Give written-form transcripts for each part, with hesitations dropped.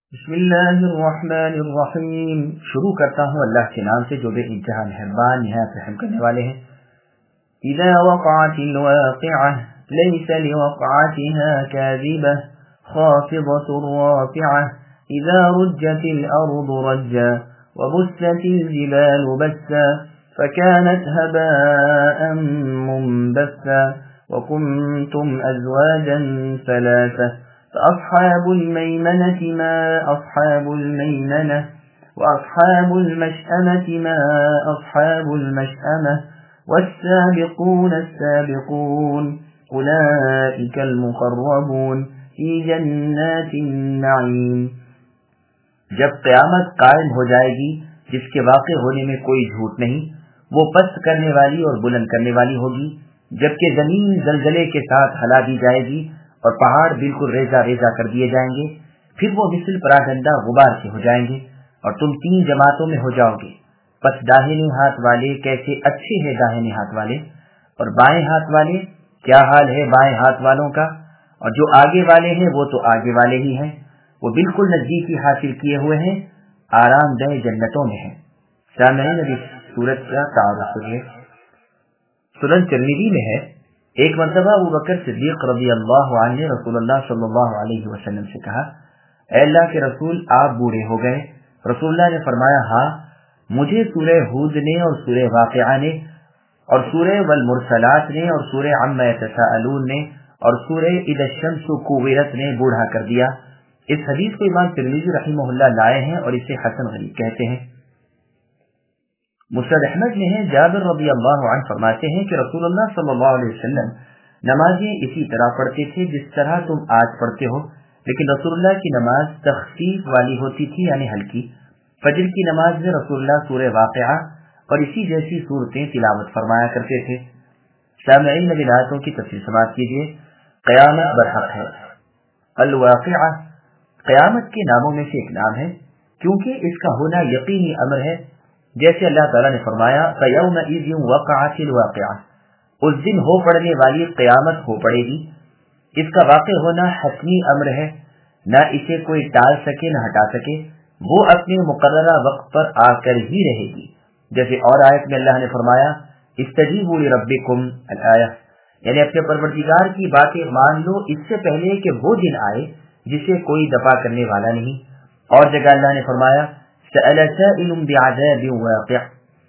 بسم اللہ الرحمن الرحیم شروع کرتا ہوں اللہ کے نام سے جو بے انتہا مہربان نہایت رحم کرنے والے ہیں۔ اذا وقعت الواقعة ليس لوقعتها كاذبة خافضة رافعة اذا رجت الارض رجا وبست الجبال بسا فكانت هباء منبثا وكنتم ازواجا ثلاثة فأصحاب الميمنة ما أصحاب الميمنة وأصحاب المشأمة ما أصحاب المشأمة والسابقون السابقون أولئك المقربون في جنات النعيم۔ جب قیامت قائم ہو جائے گی جس کے واقع ہونے میں کوئی جھوٹ نہیں، وہ پست کرنے والی اور بلند کرنے والی ہوگی، جبکہ زمین زلزلے کے ساتھ ہلا دی جائے گی اور پہاڑ بالکل ریزہ ریزہ کر دیے جائیں گے، پھر وہ مثل پراگندہ غبار کے ہو جائیں گے اور تم تین جماعتوں میں ہو جاؤ گے۔ پس داہنے ہاتھ والے کیسے اچھے ہیں داہنے ہاتھ والے، اور بائیں ہاتھ والے کیا حال ہے بائیں ہاتھ والوں کا، اور جو آگے والے ہیں وہ تو آگے والے ہی ہیں، وہ بالکل نزدیکی حاصل کیے ہوئے ہیں، آرام دہ جنتوں میں ہیں۔ سامعین ابھی سورت کا تعارف کریے۔ سنن ترمذی میں ہے، ایک مرتبہ ابو بکر صدیق رضی اللہ عنہ نے رسول اللہ صلی اللہ علیہ وسلم سے کہا، اے اللہ کے رسول آپ بوڑھے ہو گئے؟ رسول اللہ نے فرمایا، ہاں، مجھے سورہ ہود نے اور سورہ واقعہ نے اور سورہ والمرسلات نے اور سورہ عما یتساءلون نے اور سورہ اذا الشمس کوورت نے بوڑھا کر دیا۔ اس حدیث کو امام ترمذی رحمہ اللہ لائے ہیں اور اسے حسن غریب کہتے ہیں۔ مسند احمد میں ہے، جابر رضی اللہ عنہ فرماتے ہیں کہ رسول اللہ صلی اللہ علیہ وسلم نمازیں اسی طرح پڑھتے تھے جس طرح تم آج پڑھتے ہو، لیکن رسول اللہ کی نماز تخفیف والی ہوتی تھی، یعنی ہلکی۔ فجر کی نماز میں رسول اللہ سورہ واقعہ اور اسی جیسی صورتیں تلاوت فرمایا کرتے تھے۔ سامعین نبی آیتوں کی تفسیر سماعت کیجیے۔ قیامت برحق ہے۔ الواقعہ قیامت کے ناموں میں سے ایک نام ہے کیونکہ اس کا ہونا یقینی امر ہے، جیسے اللہ تعالیٰ نے فرمایا فَيَوْمَئِذٍ وَقَعَتِ الْوَاقِعَةُ، اس دن ہو پڑنے والی قیامت ہو پڑے گی۔ اس کا واقع ہونا حتمی امر ہے، نہ اسے کوئی ٹال سکے نہ ہٹا سکے، وہ اپنے مقررہ وقت پر آ کر ہی رہے گی۔ جیسے اور آیت میں اللہ نے فرمایا اسْتَجِیبُوا لِرَبِّکُمْ الآیہ، یعنی اپنے پروردگار کی باتیں مان لو اس سے پہلے کہ وہ دن آئے جسے کوئی دفع کرنے والا نہیں۔ اور جگہ اللہ نے فرمایا سأل سائل بعذاب واقع،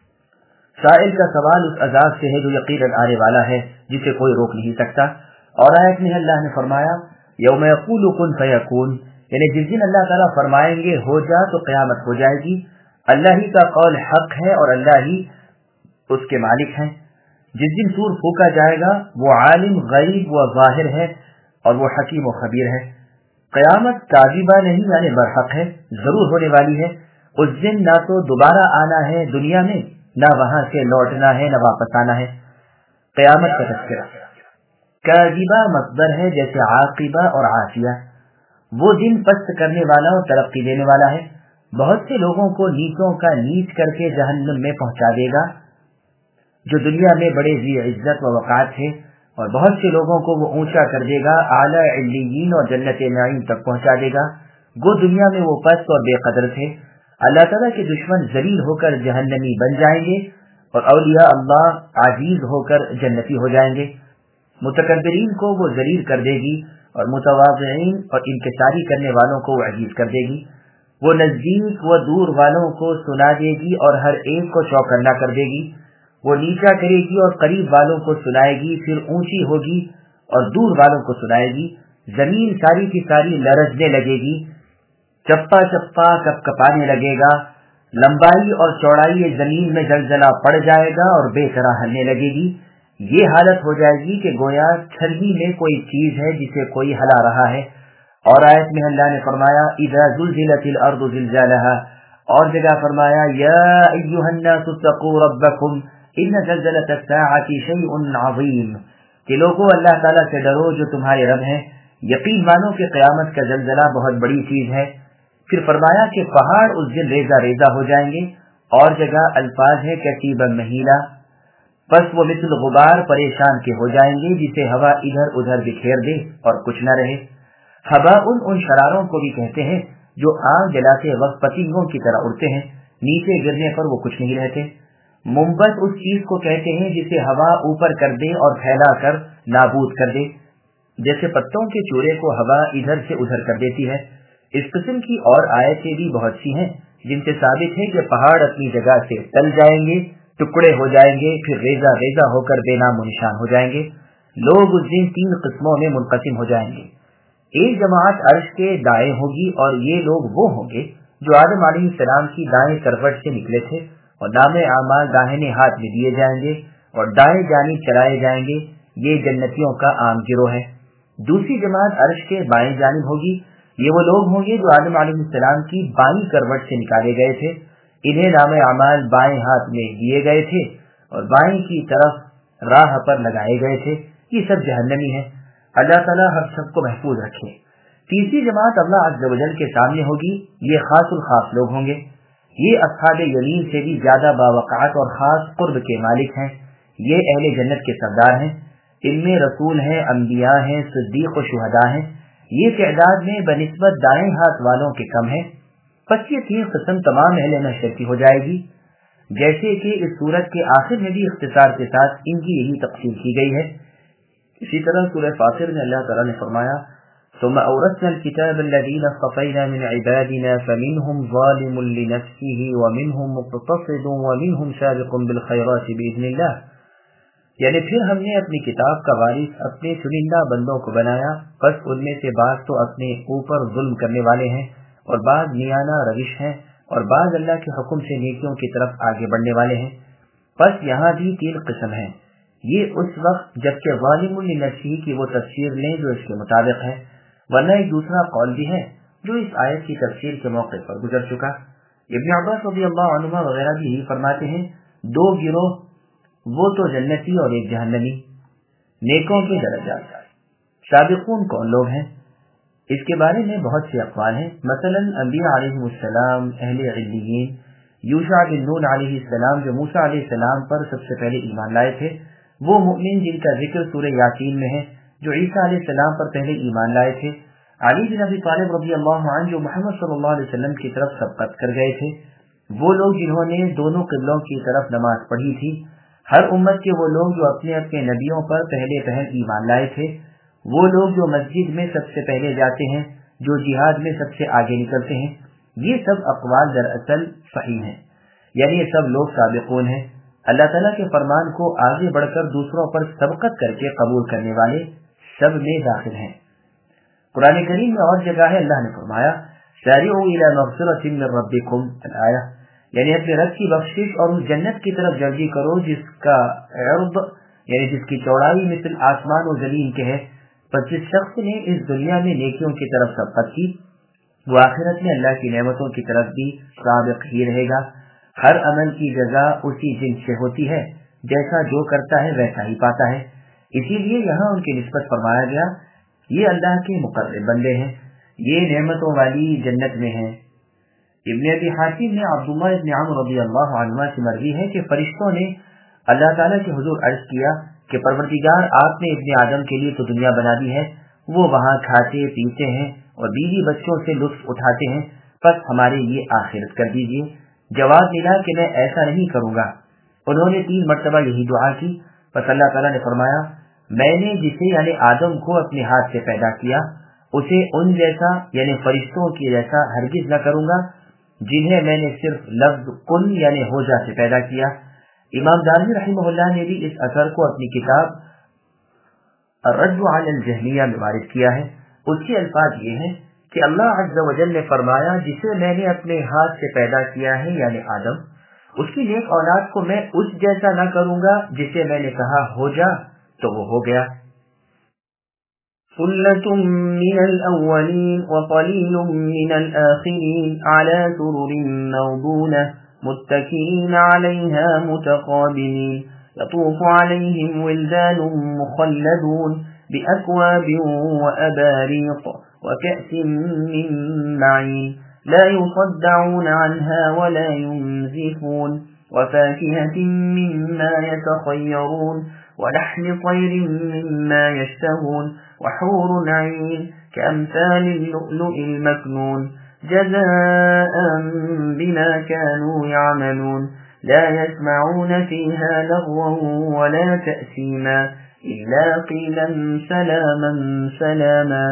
سائل کا سوال اس عذاب سے ہے جو یقیناً آنے والا ہے جسے کوئی روک نہیں سکتا۔ اور آیت میں اللہ نے فرمایا یوم یقول کن فیکون، یعنی جس دن اللہ تعالیٰ فرمائیں گے ہو جا تو قیامت ہو جائے گی۔ اللہ ہی کا قول حق ہے اور اللہ ہی اس کے مالک ہیں۔ جس دن سور پھونکا جائے گا وہ عالم غیب و ظاہر ہے اور وہ حکیم و خبیر ہے۔ قیامت کاذبہ نہیں یعنی برحق ہے، ضرور ہونے والی ہے۔ اس دن نہ تو دوبارہ آنا ہے دنیا میں، نہ وہاں سے لوٹنا ہے نہ واپس آنا ہے۔ قیامت کا تذکرہ کاذبہ مصدر ہے جیسے عاقبہ اور عافیہ، وہ دن پست کرنے والا اور ترقی دینے والا ہے، بہت سے لوگوں کو نیچوں کا نیچ کر کے جہنم میں پہنچا دے گا جو دنیا میں بڑے ذی عزت و وقار تھے، اور بہت سے لوگوں کو وہ اونچا کر دے گا اعلیٰ علیین اور جنت نعیم تک پہنچا دے گا۔ وہ دنیا میں وہ پست اور بے قدر تھے۔ اللہ تعالیٰ کے دشمن ذلیل ہو کر جہنمی بن جائیں گے اور اولیاء اللہ عزیز ہو کر جنتی ہو جائیں گے۔ متکبرین کو وہ ذلیل کر دے گی اور متواضعین اور انکساری کرنے والوں کو وہ عزیز کر دے گی۔ وہ نزدیک و دور والوں کو سنا دے گی اور ہر ایک کو چوکنا کر دے گی۔ وہ نیچا کرے گی اور قریب والوں کو سنائے گی، پھر اونچی ہوگی اور دور والوں کو سنائے گی۔ زمین ساری کی ساری لرزنے لگے گی، چپا چپا کپ کپانے لگے گا، لمبائی اور چوڑائی زمین میں زلزلہ پڑ جائے گا اور بے طرح ہلنے لگے گی۔ یہ حالت ہو جائے گی کہ گویا چھلنی میں کوئی چیز ہے جسے کوئی ہلا رہا ہے۔ اور آیت میں اللہ نے فرمایا اذا زلزلت الارض زلزالها، اور جگہ فرمایا یا ایھا الناس اتقوا ربکم ان زلزلۃ الساعۃ شیء عظیم، کہ لوگوں اللہ تعالیٰ سے ڈرو جو تمہارے رب ہیں، یقین مانو کہ قیامت کا زلزلہ بہت بڑی چیز ہے۔ پھر فرمایا کہ پہاڑ اس دن ریزہ ریزہ ہو جائیں گے، اور جگہ الفاظ ہے کثیبا مہیلا، پس وہ مثل غبار پریشان کے ہو جائیں گے جسے ہوا ادھر ادھر بکھیر دے اور کچھ نہ رہے۔ ہبا ان شراروں کو بھی کہتے ہیں जो आग जलाते वक्त पतंगों की तरह उड़ते हैं, नीचे गिरने पर वो कुछ नहीं रहते। मुंबत उस चीज को कहते हैं जिसे हवा ऊपर कर दे और फैला कर नाबूद कर दे, जैसे पत्तों के चूरे को हवा इधर से उधर कर देती है। इस किस्म की और आयतें भी बहुत सी हैं जिनसे साबित है कि पहाड़ अपनी जगह से टल जाएंगे, टुकड़े हो जाएंगे, फिर रेजा रेजा होकर बेनाम निशान हो जाएंगे। लोग उस दिन 3 किस्मों में मुनक़सिम हो जाएंगे। एक जमात अर्श के दाएं होगी और ये लोग वो होंगे जो आदम अलैहिस्सलाम की दाएं करवट से निकले थे, और नामे आमाल दाहिने हाथ में दिए जाएंगे और दाएं जानिब चलाए जाएंगे। ये जन्नतियों का आम गिरोह है। दूसरी जमात अर्श के बाएं जानिब होगी। ये वो लोग होंगे जो आदम अलैहिस्सलाम की बाईं करवट से निकाले गए थे। इन्हें नामे आमाल बाएं हाथ में दिए गए थे और बाएं की तरफ राह पर लगाए गए थे। ये सब जहन्नमी है। अल्लाह ताला हर शख्स को महफूज रखे। तीसरी जमात अल्लाह अज़्ज़ व जल के सामने होगी। ये खासुल खास लोग होंगे। ये अस्हाबे यमीन से भी ज्यादा बावक़ात और खास कुर्ब के मालिक हैं। ये अहले जन्नत के सरदार हैं। इनमें रसूल हैं, अंबिया हैं, सिद्दीक और शुहदा हैं। ये तादाद में बनिस्बत दाएं हाथ वालों के कम है। बस ये 3 किस्म तमाम अहले महशर की हो जाएगी, जैसे कि इस सूरत के आखिर में भी इख्तिसार के साथ इनकी यही तक़सीम की गई है। इसी तरह सूरह फातिर में अल्लाह ताला ने फरमाया, सुम्मा औरसना अल-किताब अल्लज़ीना इस्तफ़ैना मिन इबादिना फमिनहुम ज़ालिमुन लिनफ़्सिही व मिनहुम मुक़तसिदुन व मिनहुम साबिक़ुन बिल ख़ैराति बिइज़्निल्लाह। यानी फिर हमने अपनी किताब का वारिस अपने चुनिंदा बंदों को बनाया, बस उनमें से बाज़ तो अपने ऊपर जुल्म करने वाले हैं और बाज़ मियाना रविश हैं और बाज़ अल्लाह के हुक्म से नेकियों की तरफ आगे बढ़ने वाले हैं। बस यहाँ भी 3 किस्म हैं। ये उस वक्त जबकि ज़ालिमुन लिनफ़्सिही की वो तफसीर लें जो इसके मुताबिक है, वरना एक दूसरा कौल भी है जो इस आयत की तफसीर के मौके पर गुजर चुका। इब्न अब्बास रज़ियल्लाहु अन्हुमा वगैरह भी यही फरमाते हैं, 2 गिरोह, वो तो जन्नती और एक जहन्नमी। नेकों के दरजात। साबिकून कौन लोग हैं? इसके बारे में बहुत से अक़वाल हैं। मसलन अंबिया अलैहिमुस्सलाम, अहले इल्लियीन, यूशा बिन नून अलैहिस्सलाम जो मूसा अलैहिस्सलाम पर सबसे पहले ईमान लाए थे, वो मुमिन जिनका जिक्र सूरह यासीन में है, जो ईसा अलैहिस्सलाम पर पहले ईमान लाए थे, अली बिन अबी तालिब रज़ियल्लाहु अन्हु जो मोहम्मद सल्लल्लाहु अलैहि वसल्लम की तरफ सबकत कर गए थे, वो लोग जिन्होंने दोनों क़िबलों की तरफ नमाज पढ़ी थी, हर उम्मत के वो लोग जो अपने अपने नबियों पर पहले ईमान लाए थे, वो लोग जो मस्जिद में सबसे पहले जाते हैं, जो जिहाद में सबसे आगे निकलते हैं। ये सब अक़वाल दरअसल सही हैं, यानी ये सब लोग साबिकून हैं। अल्लाह ताला के फरमान को आगे बढ़कर दूसरों पर सबकत करके कबूल करने वाले सब में दाखिल हैं। कुरान करीम में और जगह है अल्लाह ने फरमाया, सारिऊ इला मग़फ़िरतिन मिन रब्बिकुम अल-आया, यानी अपने रब की बख्शिश और उस जन्नत की तरफ जल्दी करो जिसका अर्द यानी जिसकी चौड़ाई मिसल आसमान और ज़मीन के है। पर जिस शख्स ने इस दुनिया में नेकियों की तरफ सबकत की, वो आखिरत में अल्लाह की नेमतों की तरफ भी साबिक ही रहेगा। हर अमल की जज़ा उसी जिन्स से होती है, जैसा जो करता है वैसा ही पाता है। इसीलिए यहाँ उनकी निस्बत फरमाया गया, ये अल्लाह के मुक़र्रब बंदे हैं, ये नेमतों वाली जन्नत में हैं। इब्न अबी हातिम ने अब्दुल्लाह इब्न अम्र रज़ियल्लाहु अन्हुमा से मरवी है कि फरिश्तों ने अल्लाह ताला के हुजूर अर्ज़ किया कि परवरदिगार, आपने इब्न आदम के लिए तो दुनिया बना दी है, वो वहाँ खाते पीते हैं और बीवी बच्चों से लुत्फ उठाते हैं, बस हमारे लिए आखिरत कर दीजिए। जवाब मिला कि मैं ऐसा नहीं करूँगा। उन्होंने 3 मरतबा यही दुआ की। बस अल्लाह ताला ने फरमाया, मैंने जिसे यानी आदम को अपने हाथ से पैदा किया, उसे उन जैसा यानी फरिश्तों की जैसा हरगिज न करूँगा जिन्हें मैंने सिर्फ लफ्ज़ कुन यानी हो जा से पैदा किया। इमाम दारमी रहमहुल्लाह ने भी इस असर को अपनी किताब अर्रद्द अला अल-जहमिया में वारिद किया है। उसके अल्फाज ये हैं कि अल्लाह अज़्ज़ व जल ने फरमाया, जिसे मैंने अपने हाथ से पैदा किया है यानी आदम, उसकी नेक औलाद को मैं उस जैसा न करूँगा जिसे मैंने कहा हो जा तो वो हो गया। सुल्लतुम मिनल अव्वलीन व क़लीलुम मिनल आखिरीन अला सुरुरिन मौदूना मुत्तकीन अलैहा मुतक़ाबिलीन यतूफ़ु अलैहिम विल्दानुम मुख़ल्लदून बिअक्वाबिन व अबारीक़ व कअसिन मिन मईन ला युصدعون عنها वला युनज़िफून व फ़ाकिहतिन मिम्मा यतख़य्यरून ولحم طير مما يشتهون وحور عين كأمثال اللؤلؤ المكنون جزاء بما كانوا يعملون لا يسمعون فيها لغوا ولا تأثيما إلا قيلا سلاما سلاما۔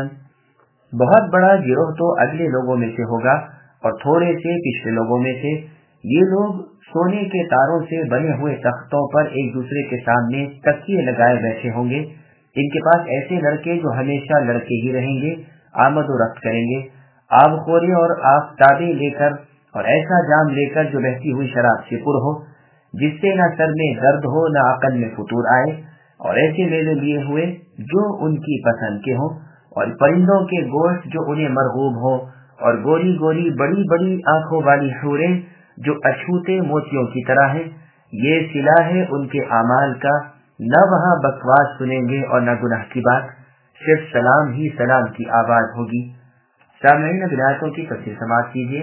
بہت بڑا گروہ تو اگلے لوگوں میں سے ہوگا اور تھوڑے سے پچھلے لوگوں میں سے۔ یہ لوگ سونے کے تاروں سے بنے ہوئے تختوں پر ایک دوسرے کے سامنے تکیے لگائے بیٹھے ہوں گے۔ ان کے پاس ایسے لڑکے جو ہمیشہ لڑکے ہی رہیں گے، آمد و رفت کریں گے، آب خوری اور آفتابیں لے کر اور ایسا جام لے کر جو بہتی ہوئی شراب سے پر ہو، جس سے نہ سر میں درد ہو نہ عقل میں فطور آئے، اور ایسے میوے لیے ہوئے جو ان کی پسند کے ہوں، اور پرندوں کے گوشت جو انہیں مرغوب ہو، اور گوری گوری بڑی بڑی آنکھوں والی حوریں جو اچھوتے موتیوں کی طرح ہیں۔ یہ صلہ ہے ان کے اعمال کا، نہ وہاں بکواس سنیں گے اور نہ گناہ کی بات، صرف سلام ہی سلام کی آواز ہوگی۔ سامعین آیاتوں کی تفسیر سماعت کیجیے۔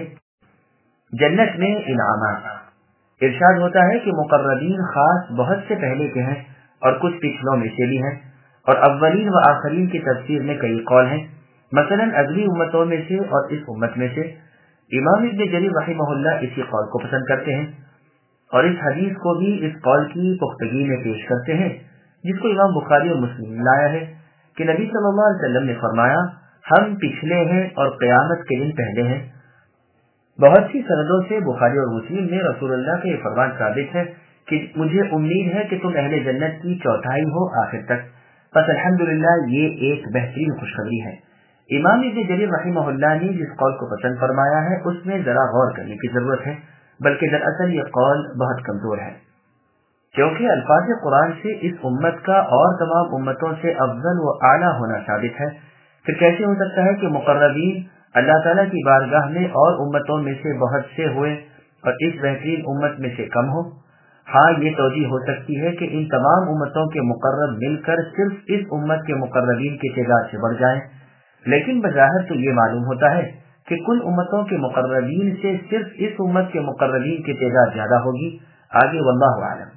جنت میں انعامات، ارشاد ہوتا ہے کہ مقربین خاص بہت سے پہلے کے ہیں اور کچھ پچھلوں میں سے بھی ہیں، اور اولین و آخرین کی تفسیر میں کئی قول ہیں، مثلا اگلی امتوں میں سے اور اس امت میں سے۔ امام ابن جریر رحمہ اللہ اسی قول کو پسند کرتے ہیں اور اس حدیث کو بھی اس قول کی پختگی میں پیش کرتے ہیں، جس کو امام بخاری اور مسلم نے لایا ہے کہ نبی صلی اللہ علیہ وسلم نے فرمایا، ہم پچھلے ہیں اور قیامت کے دن پہلے ہیں۔ بہت سی سندوں سے بخاری اور مسلم میں رسول اللہ کا یہ فرمان ثابت ہے کہ مجھے امید ہے کہ تم اہل جنت کی چوتھائی ہو آخر تک۔ بس الحمدللہ یہ ایک بہترین خوشخبری ہے۔ امام ابن جریر رحمہ اللہ نے جس قول کو پسند فرمایا ہے اس میں ذرا غور کرنے کی ضرورت ہے، بلکہ دراصل یہ قول بہت کمزور ہے، کیونکہ الفاظ قرآن سے اس امت کا اور تمام امتوں سے افضل و اعلیٰ ہونا ثابت ہے۔ پھر کیسے ہو سکتا ہے کہ مقربین اللہ تعالیٰ کی بارگاہ میں اور امتوں میں سے بہت سے ہوئے اور اس بہترین امت میں سے کم ہو؟ ہاں، یہ توجیہ ہو سکتی ہے کہ ان تمام امتوں کے مقرب مل کر صرف اس امت کے مقربین کی تعداد سے بڑھ جائیں، لیکن بظاہر تو یہ معلوم ہوتا ہے کہ کل امتوں کے مقربین سے صرف اس امت کے مقربین کی تعداد زیادہ ہوگی۔ آگے واللہ اعلم۔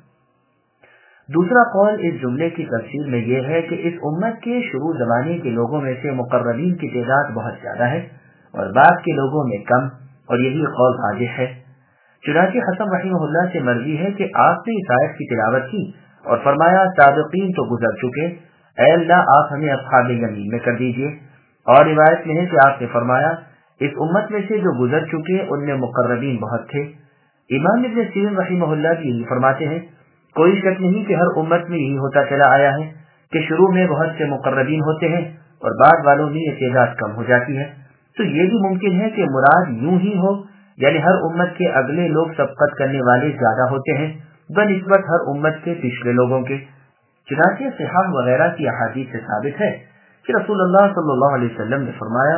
دوسرا قول اس جملے کی تفسیر میں یہ ہے کہ اس امت کے شروع زمانے کے لوگوں میں سے مقربین کی تعداد بہت زیادہ ہے اور بعد کے لوگوں میں کم، اور یہی قول راجح ہے۔ چنانچہ حسن رحمہ اللہ سے مرضی ہے کہ آپ نے اس آیت کی تلاوت کی اور فرمایا، سابقین تو گزر چکے، اے اللہ آپ ہمیں اصحاب یمین میں کر دیجئے۔ اور روایت میں ہے کہ آپ نے فرمایا، اس امت میں سے جو گزر چکے ان میں مقربین بہت تھے۔ امام ابن سیرین رحمہ اللہ بھی یہی فرماتے ہیں، کوئی شک نہیں کہ ہر امت میں یہی ہوتا چلا آیا ہے کہ شروع میں بہت سے مقربین ہوتے ہیں اور بعد والوں میں یہ تعداد کم ہو جاتی ہے۔ تو یہ بھی ممکن ہے کہ مراد یوں ہی ہو، یعنی ہر امت کے اگلے لوگ سبقت کرنے والے زیادہ ہوتے ہیں بنسبت ہر امت کے پچھلے لوگوں کے۔ چنانچہ صحاح وغیرہ کی احادیث سے ثابت ہے کہ رسول اللہ صلی اللہ علیہ وسلم نے فرمایا،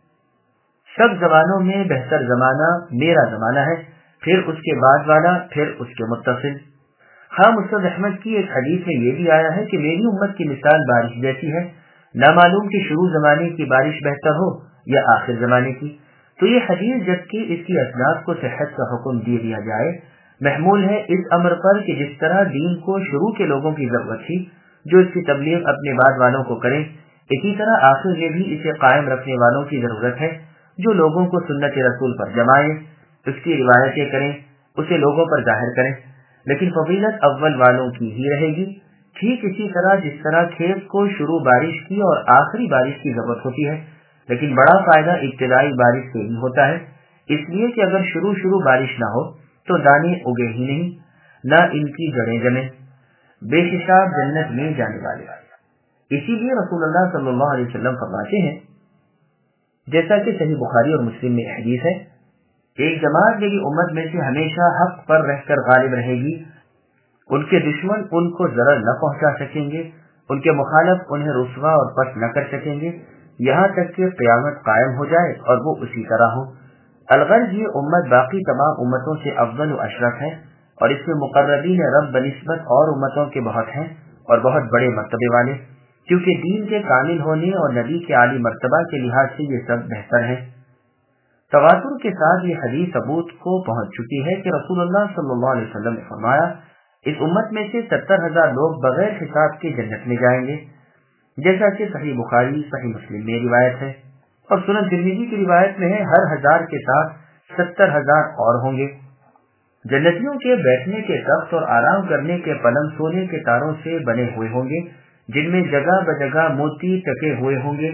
سب زمانوں میں بہتر زمانہ میرا زمانہ ہے، پھر اس کے بعد والا، پھر اس کے متصل۔ ہاں، مسند احمد کی ایک حدیث میں یہ بھی آیا ہے کہ میری امت کی مثال بارش جیسی ہے، نہ معلوم کہ شروع زمانے کی بارش بہتر ہو یا آخر زمانے کی۔ تو یہ حدیث جبکہ اس کی اسناد کو صحت کا حکم دے دیا جائے، محمول ہے اس امر پر کہ جس طرح دین کو شروع کے لوگوں کی ضرورت تھی جو اس کی تبلیغ اپنے بعد والوں کو کریں، اسی طرح آخر میں بھی اسے قائم رکھنے والوں کی ضرورت ہے جو لوگوں کو سنت رسول پر جمائیں، اس کی روایتیں کریں، اسے لوگوں پر ظاہر کریں، لیکن فضیلت اول والوں کی ہی رہے گی۔ ٹھیک اسی طرح جس طرح کھیت کو شروع بارش کی اور آخری بارش کی ضرورت ہوتی ہے، لیکن بڑا فائدہ ابتدائی بارش سے ہی ہوتا ہے، اس لیے کہ اگر شروع بارش نہ ہو تو دانے اگے ہی نہیں، نہ ان کی جڑیں جمیں، بے حساب جنت میں جانے والے۔ اسی لیے رسول اللہ صلی اللہ علیہ وسلم فرماتے ہیں، جیسا کہ صحیح بخاری اور مسلم میں حدیث ہے، ایک جماعت میری امت میں سے ہمیشہ حق پر رہ کر غالب رہے گی، ان کے دشمن ان کو ضرر نہ پہنچا سکیں گے، ان کے مخالف انہیں رسوا اور پست نہ کر سکیں گے، یہاں تک کہ قیامت قائم ہو جائے اور وہ اسی طرح ہو۔ الغرض یہ امت باقی تمام امتوں سے افضل و اشرف ہے، اور اس میں مقربین رب بنسبت اور امتوں کے بہت ہیں اور بہت بڑے مرتبے والے، کیونکہ دین کے کامل ہونے اور نبی کے عالی مرتبہ کے لحاظ سے یہ سب بہتر ہیں۔ تواتر کے ساتھ یہ حدیث ثبوت کو پہنچ چکی ہے کہ رسول اللہ صلی اللہ علیہ وسلم نے فرمایا، اس امت میں سے 70,000 لوگ بغیر حساب کے جنت میں جائیں گے، جیسا کہ صحیح بخاری صحیح مسلم میں روایت ہے۔ اور सुनन तिरमिजी की रिवायत में है हर 1000 के साथ 70,000 और होंगे। जन्नतियों के बैठने के तख्त और आराम करने के पलंग सोने के तारों से बने हुए होंगे, जिनमें जगह बजगह मोती टके हुए होंगे,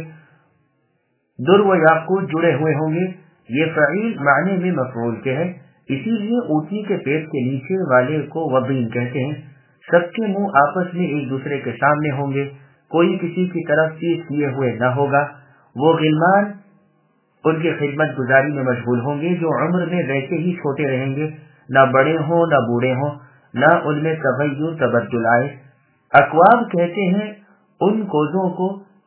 दुर व याकूत जुड़े हुए होंगे। ये फ़ईल माने में मफ़ऊल के है, इसीलिए ऊँटनी के पेट के नीचे वाले को वबीन कहते हैं। सबके मुंह आपस में एक दूसरे के सामने होंगे, कोई किसी की तरफ चीज किए हुए न होगा। वो गिलमान उनकी खिदमत गुजारी में मशगूल होंगे जो उम्र में वैसे ही छोटे रहेंगे, न बड़े हों न बूढ़े हों, न उनमें तगय्युर तबद्दुल आए। अकवाब कहते हैं उन कोजों को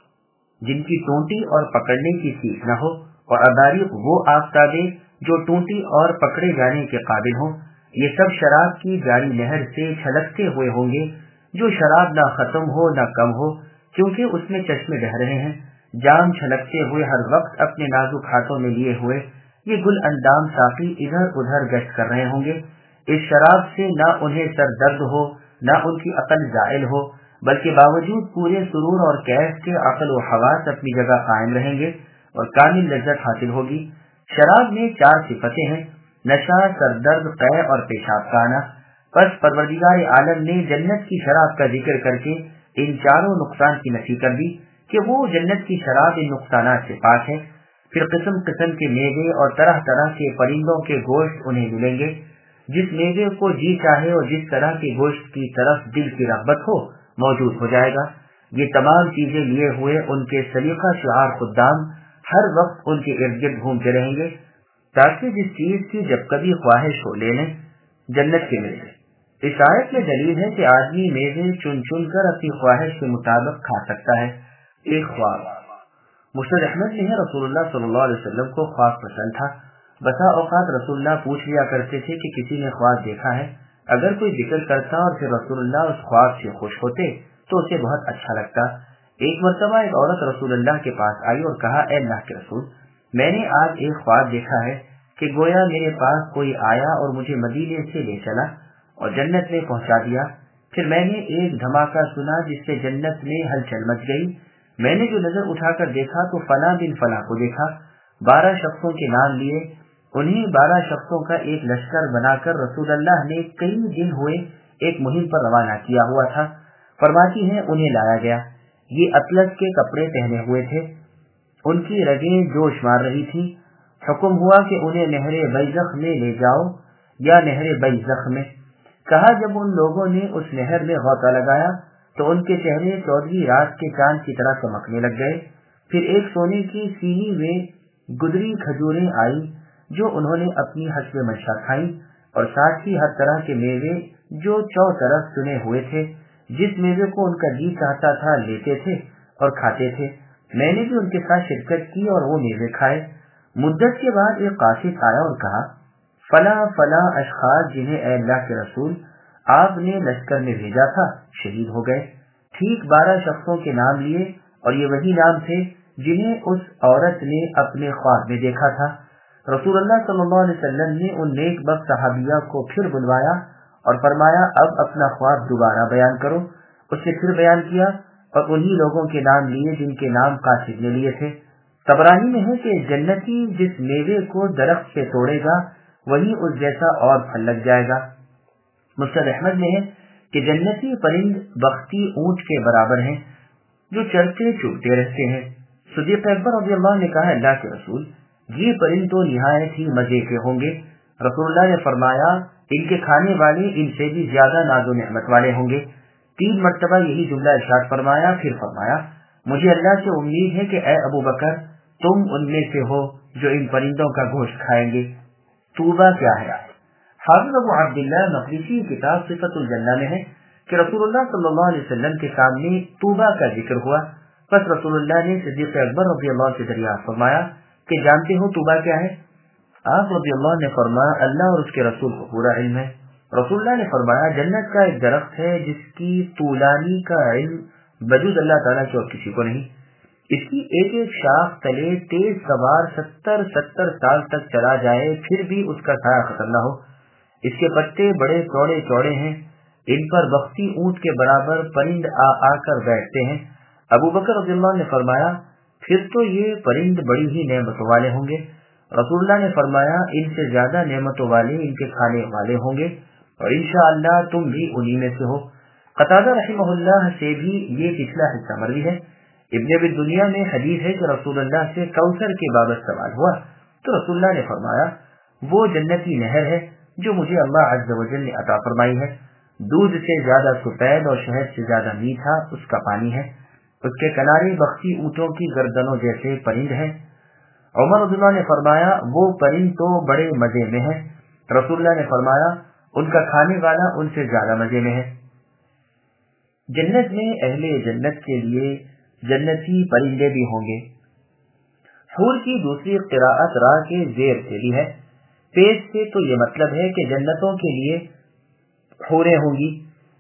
जिनकी टूटी और पकड़ने की सीख न हो, और अबारिक वो आफताबे जो टूटी और पकड़े जाने के काबिल हों। ये सब शराब की जारी नहर से छलकते हुए होंगे, जो शराब न खत्म हो न कम हो, क्योंकि उसमें चश्मे बह रहे हैं। जाम छलकते हुए हर वक्त अपने नाजुक हाथों में लिए हुए ये गुल अंदाम साकी इधर उधर गश्त कर रहे होंगे। इस शराब से न उन्हें सर दर्द हो न उनकी अकल जाइल हो, बल्कि बावजूद पूरे सुरूर और कैफ के अकल व हवास अपनी जगह कायम रहेंगे और कामिल लज्जत हासिल होगी। शराब में 4 सिफतें हैं: नशा, सरदर्द, कै और पेशाब का आना। बस परवरदिगार आलम ने जन्नत की शराब का जिक्र करके इन चारों नुकसान की नफी कर दी कि वो जन्नत की शराब इन नुकसानात से पाक है। फिर किस्म किस्म के मेवे और तरह तरह के परिंदों के गोश्त उन्हें मिलेंगे। जिस मेवे को जी चाहे और जिस तरह के गोश्त की तरफ दिल की रग़बत हो मौजूद हो जाएगा। ये तमाम चीजें लिए हुए उनके सलीका शुआर खुद्दाम हर वक्त उनके इर्द गिर्द घूमते रहेंगे, ताकि जिस चीज की जब कभी ख्वाहिश हो ले लें। जन्नत के मेवे। इस आयत में दलील है कि आदमी मेवे चुन चुन कर अपनी ख्वाहिश के मुताबिक खा सकता है। एक ख्वाब। मुस्नद अहमद में है रसूलुल्लाह सल्लल्लाहु अलैहि वसल्लम को ख्वाब पसंद था। बसा औकात रसूलुल्लाह पूछ लिया करते थे कि किसी ने ख्वाब देखा है। अगर कोई जिक्र करता और फिर रसूलुल्लाह उस ख्वाब से खुश होते तो उसे बहुत अच्छा लगता। एक मर्तबा एक औरत रसूलुल्लाह के पास आई और कहा, ए अल्लाह के रसूल, मैंने आज एक ख्वाब देखा है कि गोया मेरे पास कोई आया और मुझे मदीने से ले चला और जन्नत में पहुंचा दिया। फिर मैंने एक धमाका सुना जिससे जन्नत में हलचल मच गई। मैंने जो नजर उठाकर देखा तो फला बिन फला को देखा। 12 शख्सों के नाम लिए, उन्हीं 12 शख्सों का एक लश्कर बनाकर रसूलुल्लाह ने कई दिन हुए एक मुहिम पर रवाना किया हुआ था। फरमाती हैं उन्हें लाया गया। ये अतलस के कपड़े पहने हुए थे, उनकी रगें जोश मार रही थी। हुक्म हुआ कि उन्हें नहरे बैज़ख में ले जाओ या नहरे बैज़ख में। कहा जब उन लोगों ने उस नहर में गौता लगाया तो उनके चेहरे 14वीं रात के चांद की तरह चमकने लग गए। फिर एक सोने की सीनी में गुदरी खजूरें आई जो उन्होंने अपनी हस्ब मंशा खाई, और साथ ही हर तरह के मेवे जो चौतरफ चुने हुए थे। जिस मेवे को उनका जी चाहता था लेते थे और खाते थे। मैंने भी उनके साथ शिरकत की और वो मेवे खाए। मुद्दत के बाद एक काशिफ आया और कहा, फला फला अशखास जिन्हें ए अल्लाह के रसूल आपने लश्कर में भेजा था शहीद हो गए। ठीक 12 शख्सों के नाम लिए और ये वही नाम थे जिन्हें उस औरत ने अपने ख्वाब में देखा था। रसूलुल्लाह सल्लल्लाहु अलैहि वसल्लम ने उन नेकबख्त सहाबिया को फिर बुलवाया और फरमाया, अब अपना ख्वाब दोबारा बयान करो। उसने फिर बयान किया और उन्हीं लोगों के नाम लिए जिनके नाम कासिद ने लिए थे। तबरानी में है कि जन्नती जिस मेवे को दरख्त से तोड़ेगा वही उस जैसा और फल लग जाएगा। मुस्नद अहमद में है कि जन्नती परिंद बख्ती ऊंट के बराबर हैं जो चलते चुगते रहते हैं। सिद्दीक़ अकबर रज़ियल्लाहु ने कहा, अल्लाह के रसूल, ये परिंद तो निहायत ही मजे के होंगे। रसूलुल्लाह ने फरमाया, इनके खाने वाले इनसे भी ज्यादा नाज़ो नेमत वाले होंगे। 3 मर्तबा यही जुमला इरशाद फरमाया। फिर फरमाया, मुझे अल्लाह से उम्मीद है कि ए अबू बकर, तुम उनमें से हो जो इन परिंदों का गोश्त खाएंगे। तूबा क्या है? हाफिज़ अबू अब्दुल्लाह मक़दसी किताब सिफ़तुल जन्नह में है कि रसूलुल्लाह सल्लल्लाहु अलैहि वसल्लम के सामने तूबा का जिक्र हुआ। बस रसूलुल्लाह ने सिद्दीक़ अकबर रज़ियल्लाहु से दरियाफ्त फरमाया कि जानते हो तूबा क्या है? आप रज़ियल्लाहु ने फरमाया, अल्लाह और उसके रसूल को पूरा इल्म है। रसूलुल्लाह ने फरमाया, जन्नत का एक दरख्त है जिसकी तूलानी का इल्म वजूद अल्लाह ताला के और किसी को नहीं। इसकी एक एक शाख तले तेज सवार 70 साल तक चला जाए फिर भी उसका साया खत्म न हो। इसके पत्ते बड़े चौड़े चौड़े हैं। इन पर बख्ती ऊंट के बराबर परिंद आ आकर बैठते हैं। अबू बकर रज़ियल्लाहु ने फरमाया, پھر تو یہ پرند بڑی ہی نعمتوں والے ہوں گے۔ رسول اللہ نے فرمایا ان سے زیادہ نعمتوں والے ان کے کھانے والے ہوں گے اور انشاءاللہ تم بھی انہی میں سے ہو۔ قتادہ رحمہ اللہ سے بھی یہ پچھلا حصہ مروی ہے۔ ابن ابی دنیا میں حدیث ہے کہ رسول اللہ سے کوثر کے بابت سوال ہوا تو رسول اللہ نے فرمایا وہ جنتی نہر ہے جو مجھے اللہ عز و جل نے عطا فرمائی ہے، دودھ سے زیادہ سفید اور شہد سے زیادہ میٹھا اس کا پانی ہے، اس کے کنارے بختی اونٹوں کی گردنوں جیسے پرند ہیں۔ عمر رضی اللہ نے فرمایا وہ پرند تو بڑے مزے میں ہیں۔ رسول اللہ نے فرمایا ان کا کھانے والا ان سے زیادہ مزے میں ہے۔ جنت میں اہل جنت کے لیے جنتی پرندے بھی ہوں گے۔ حور کی دوسری قراءت را کے زیر سے بھی ہے۔ پیش سے تو یہ مطلب ہے کہ جنتوں کے لیے حوریں ہوں گی،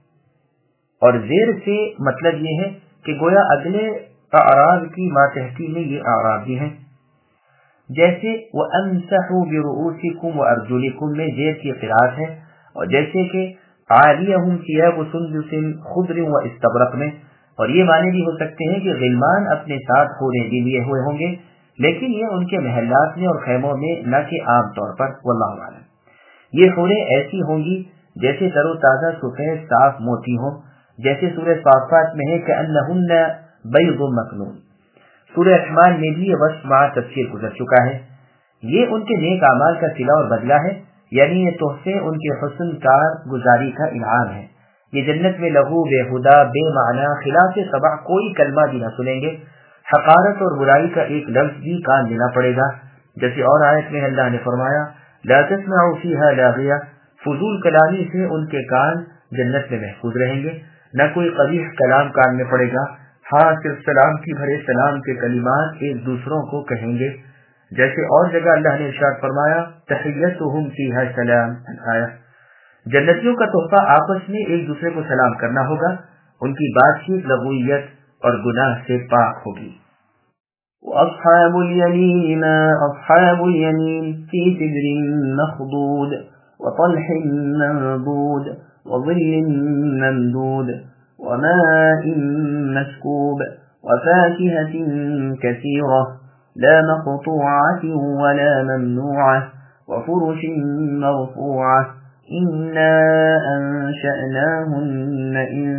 اور زیر سے مطلب یہ ہے کہ گویا اگلے اعراب کی ماتحتی میں یہ اعراب بھی ہیں، جیسے وَأَمْسَحُوا بِرُؤُوسِكُمْ وَأَرْجُلِكُمْ میں زیر کی قراءت ہے، اور جیسے کہ عَالِيَهُمْ ثِيَابُ سُنْدُسٍ خُضْرٍ وَإِسْتَبْرَقٍ میں، اور یہ معنی بھی ہو سکتے ہیں کہ غلمان اپنے ساتھ حوریں بھی لیے ہوئے ہوں گے، لیکن یہ ان کے محلات میں اور خیموں میں نہ کہ عام طور پر۔ واللہ اعلم۔ یہ حوریں ایسی ہوں گی جیسے تر و تازہ سفید صاف موتی ہوں، جیسے سورہ صافات میں ہے کہ انہن بیض مکنون۔ سورہ رحمان میں بھی یہ وصف مع تفسیر گزر چکا ہے۔ یہ ان کے نیک اعمال کا صلہ اور بدلہ ہے، یعنی یہ تحفے ان کے حسن کار گزاری کا انعام ہے۔ یہ جنت میں لغو بے ہدا بے معنی خلاف طبع کوئی کلمہ بھی نہ سنیں گے، حقارت اور برائی کا ایک لفظ بھی کان دینا پڑے گا، جیسے اور آیت میں اللہ نے فرمایا لا تسمعوا فیہا لاغیہ، فضول کلامی سے ان کے کان جنت میں محفوظ رہیں گے، نہ کوئی قبیح کلام کان میں پڑے گا، ہاں صرف سلام کی بھرے سلام کے کلمات ایک دوسروں کو کہیں گے، جیسے اور جگہ اللہ نے ارشاد فرمایا تحیتہم فیہا سلام آیا۔ جنتیوں کا تحفہ آپس میں ایک دوسرے کو سلام کرنا ہوگا، ان کی بات چیت لغویت اور گناہ سے پاک ہوگی۔ وَأَصْحَابُ الْيَمِينِ مَا أَصْحَابُ الْيَمِينِ فِي سِدْرٍ مَّخْضُودٍ وَطَلْحٍ مَّنضُودٍ وَظِلٍّ مَّمْدُودٍ وَمَاءٍ مَّسْكُوبٍ وَفَاكِهَةٍ كَثِيرَةٍ لَّا مَقْطُوعَةٍ وَلَا مَمْنُوعَةٍ وَفُرُشٍ مَّرْفُوعَةٍ إِنَّا أَنشَأْنَاهُنَّ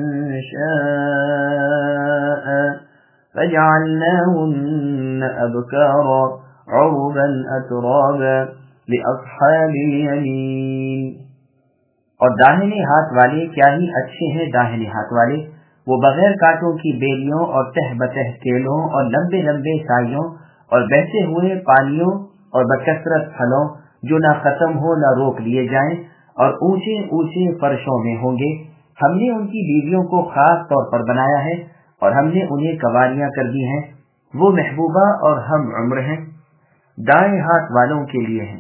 إِنشَاءً فَجَعَلْنَاهُنَّ أَبْكَارًا عُرُبًا أَتْرَابًا لِأَصْحَابِ الْيَمِينِ۔ اور داہنے ہاتھ والے کیا ہی اچھے ہیں داہنے ہاتھ والے، وہ بغیر کانٹوں کی بیلیوں اور تہ بتہ کیلوں اور لمبے لمبے سائیوں اور بہتے ہوئے پانیوں اور بکثرت پھلوں جو نہ ختم ہو نہ روک لیے جائیں اور اونچے اونچے فرشوں میں ہوں گے۔ ہم نے ان کی بیویوں کو خاص طور پر بنایا ہے اور ہم نے انہیں قواریاں کر دی ہیں، وہ محبوبہ اور ہم عمر ہیں، دائیں ہاتھ والوں کے لیے ہیں۔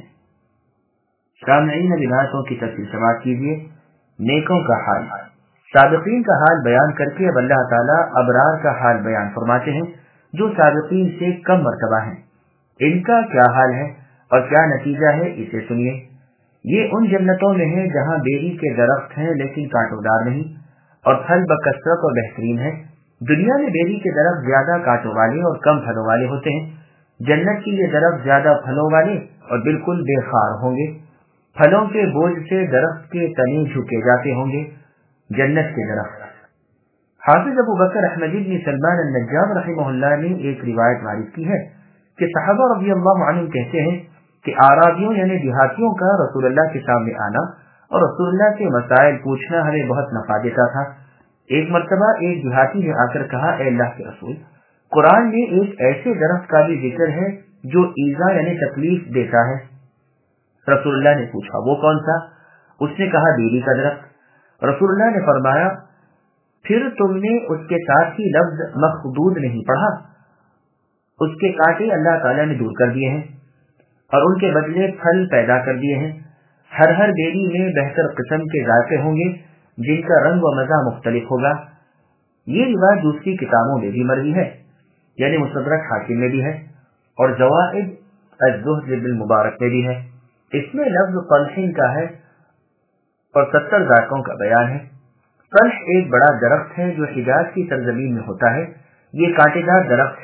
سامعین روایتوں کی تفصیل سماعت کیجیے۔ نیکوں کا حال، سابقین کا حال بیان کر کے اب اللہ تعالیٰ ابرار کا حال بیان فرماتے ہیں جو سابقین سے کم مرتبہ ہیں۔ ان کا کیا حال ہے اور کیا نتیجہ ہے اسے سنیے۔ یہ ان جنتوں میں ہے جہاں بیری کے درخت ہیں لیکن کانٹوں دار نہیں، اور پھل بکثرت اور بہترین ہے۔ دنیا میں بیری کے درخت زیادہ کانٹوں والے اور کم پھلوں والے ہوتے ہیں، جنت کی یہ درخت زیادہ پھلوں والے اور بالکل بے خار ہوں گے، پھلوں کے بوجھ سے درخت کے تنے جھکے جاتے ہوں گے۔ جنت کے درخت، حافظ ابو بکر احمد بن سلمان النجار رحمہ اللہ نے ایک روایت وارد کی ہے کہ صحابہ رضی اللہ عنہ کہتے ہیں کہ اعرابیوں یعنی دیہاتیوں کا رسول اللہ کے سامنے آنا اور رسول اللہ سے مسائل پوچھنا ہمیں بہت نفع دیتا تھا۔ ایک مرتبہ ایک دیہاتی نے آ کر کہا اے اللہ کے رسول، قرآن میں ایک ایسے درخت کا بھی ذکر ہے جو ایذا یعنی تکلیف دیتا ہے۔ رسول اللہ نے پوچھا وہ کون سا؟ اس نے کہا بیری کا درخت۔ رسول اللہ نے فرمایا پھر تم نے اس کے ساتھ ہی لفظ مخدود نہیں پڑھا، اس کے کانٹے اللہ تعالیٰ نے دور کر دیے ہیں اور ان کے بدلے پھل پیدا کر دیے ہیں۔ ہر بیری میں بہتر قسم کے ذائقے ہوں گے جن کا رنگ و مزہ مختلف ہوگا۔ یہ روایت دوسری کتابوں میں بھی مروی ہے، یعنی مستدرک حاکم میں بھی ہے اور زوائد الزہد بن مبارک میں بھی ہے۔ اس میں لفظ طلح کا ہے اور 70 ذائقوں کا بیان ہے۔ طلح ایک بڑا درخت ہے جو حجاز کی سرزمین میں ہوتا ہے۔ یہ کانٹے دار درخت ہے،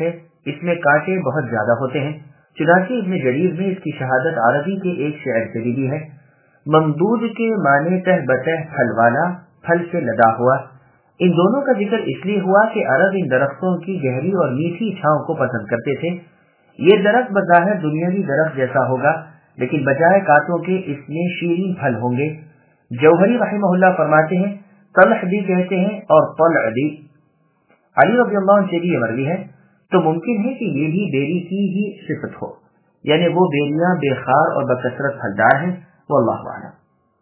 اس میں کانٹے بہت زیادہ ہوتے ہیں۔ چنانچہ ابن جریر میں اس کی شہادت عربی کے ایک شعر سے بھی دی ہے، ممدود کے معنی تہ بتہ پھل والا، پھل سے لدا ہوا۔ ان دونوں کا ذکر اس لیے ہوا کہ عرب ان درختوں کی گہری اور میٹھی چھاؤں کو پسند کرتے تھے۔ یہ درخت بظاہر دنیاوی درخت جیسا ہوگا، لیکن بجائے کانٹوں کے اس میں شیریں پھل ہوں گے۔ جوہری رحمہ اللہ فرماتے ہیں طلح بھی کہتے ہیں اور طلع بھی۔ علی رضی اللہ عنہ سے بھی یہ مروی ہے، تو ممکن ہے کہ یہ بھی بیری کی ہی صفت ہو، یعنی وہ بیریاں بے خار اور بکثرت پھلدار ہیں، واللہ اعلم۔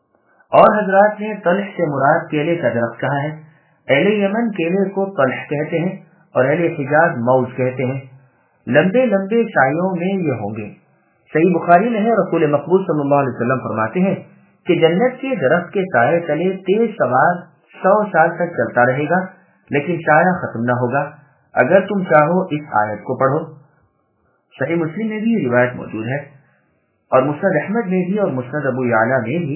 اور حضرات نے طلح سے مراد کیلے کا درخت کہا ہے۔ اہل یمن کیلے کو طلح کہتے ہیں اور اہل حجاز موز کہتے ہیں۔ لمبے لمبے سایوں میں یہ ہوں گے۔ صحیح بخاری میں ہے، رسول مقبول صلی اللہ علیہ وسلم فرماتے ہیں کہ جنت کے درخت کے سائے تلے تیز سوار 100 سال تک چلتا رہے گا، لیکن سایہ ختم نہ ہوگا۔ اگر تم چاہو اس آیت کو پڑھو۔ صحیح مسلم میں بھی روایت موجود ہے، اور مسند احمد میں بھی اور مسند ابو یعلا میں بھی،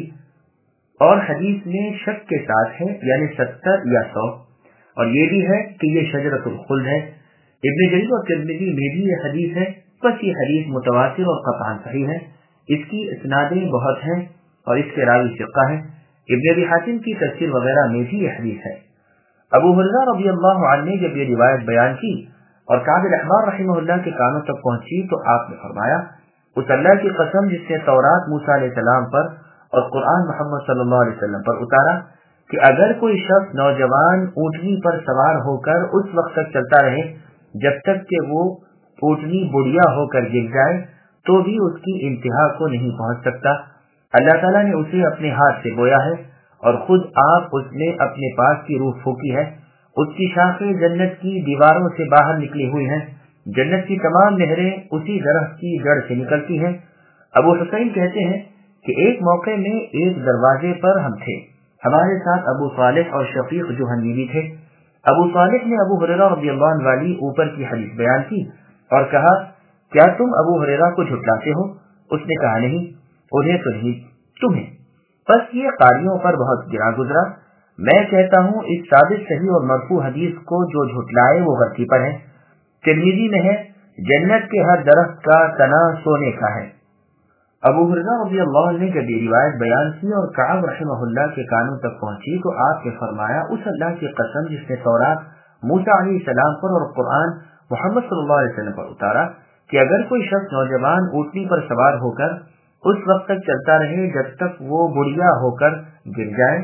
اور حدیث میں شک کے ساتھ ہے، یعنی 70 یا 100، اور یہ بھی ہے کہ یہ شجرۃ الخلد ہے۔ ابن جریر اور ترمذی میں بھی یہ حدیث ہے، بس یہ حدیث متواتر اور قطعاً صحیح ہے۔ اس کی اسنادیں بہت ہیں اور اس کے راوی ثقہ ہیں۔ ابن ابی حاتم کی تفسیر وغیرہ میں بھی یہ حدیث ہے۔ ابو ہریرہ رضی اللہ عنہ نے جب یہ روایت بیان کی اور کعب الاحبار رحمہ اللہ کے کانوں تک پہنچی تو آپ نے فرمایا، اس اللہ کی قسم جس نے تورات موسیٰ علیہ السلام پر اور قرآن محمد صلی اللہ علیہ وسلم پر اتارا، کہ اگر کوئی شخص نوجوان اونٹنی پر سوار ہو کر اس وقت تک چلتا رہے جب تک کہ وہ اونٹنی بڑھیا ہو کر گر جائے تو بھی اس کی انتہا کو نہیں پہنچ سکتا۔ اللہ تعالیٰ نے اسے اپنے ہاتھ سے بویا ہے اور خود آپ اس نے اپنے پاس کی روح پھونکی ہے۔ اس کی شاخیں جنت کی دیواروں سے باہر نکلی ہوئی ہیں۔ جنت کی تمام نہریں اسی درخت کی جڑ سے نکلتی ہیں۔ ابو حسین کہتے ہیں کہ ایک موقع میں ایک دروازے پر ہم تھے، ہمارے ساتھ ابو صالح اور شفیق جوہنی بھی تھے۔ ابو صالح نے ابو ہریرہ رضی اللہ عنہ والی اوپر کی حدیث بیان کی اور کہا، کیا تم ابو ہریرہ کو جھٹلاتے ہو؟ اس نے کہا، نہیں، انہیں تو نہیں، تمہیں۔ بس یہ قاریوں پر بہت گرا گزرا۔ میں کہتا ہوں اس ثابت صحیح اور مرفوع حدیث کو جو جھٹلائے وہ غلطی پر ہے۔ ترمذی میں ہے، جنت کے ہر درخت کا تنا سونے کا ہے۔ ابو ہریرہ رضی اللہ عنہ نے جب یہ روایت بیان کی اور کعب رحمہ اللہ کے کانوں تک پہنچی تو آپ نے فرمایا، اس اللہ کی قسم جس نے تورات موسیٰ علیہ السلام پر اور قرآن محمد صلی اللہ علیہ وسلم پر اتارا، کہ اگر کوئی شخص نوجوان اونٹنی پر سوار ہو کر اس وقت تک چلتا رہے جب تک وہ بڑھیا ہو کر گر جائے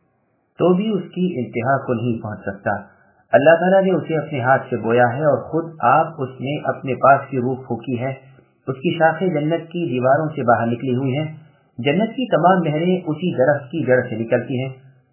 تو بھی اس کی انتہا کو نہیں پہنچ سکتا۔ اللہ تعالیٰ نے اسے اپنے ہاتھ سے بویا ہے اور خود آپ اس نے اپنے پاس کی روح پھونکی ہے۔ اس کی شاخیں جنت کی دیواروں سے باہر نکلی ہوئی ہیں۔ جنت کی تمام نہریں اسی درخت کی جڑ سے نکلتی ہیں۔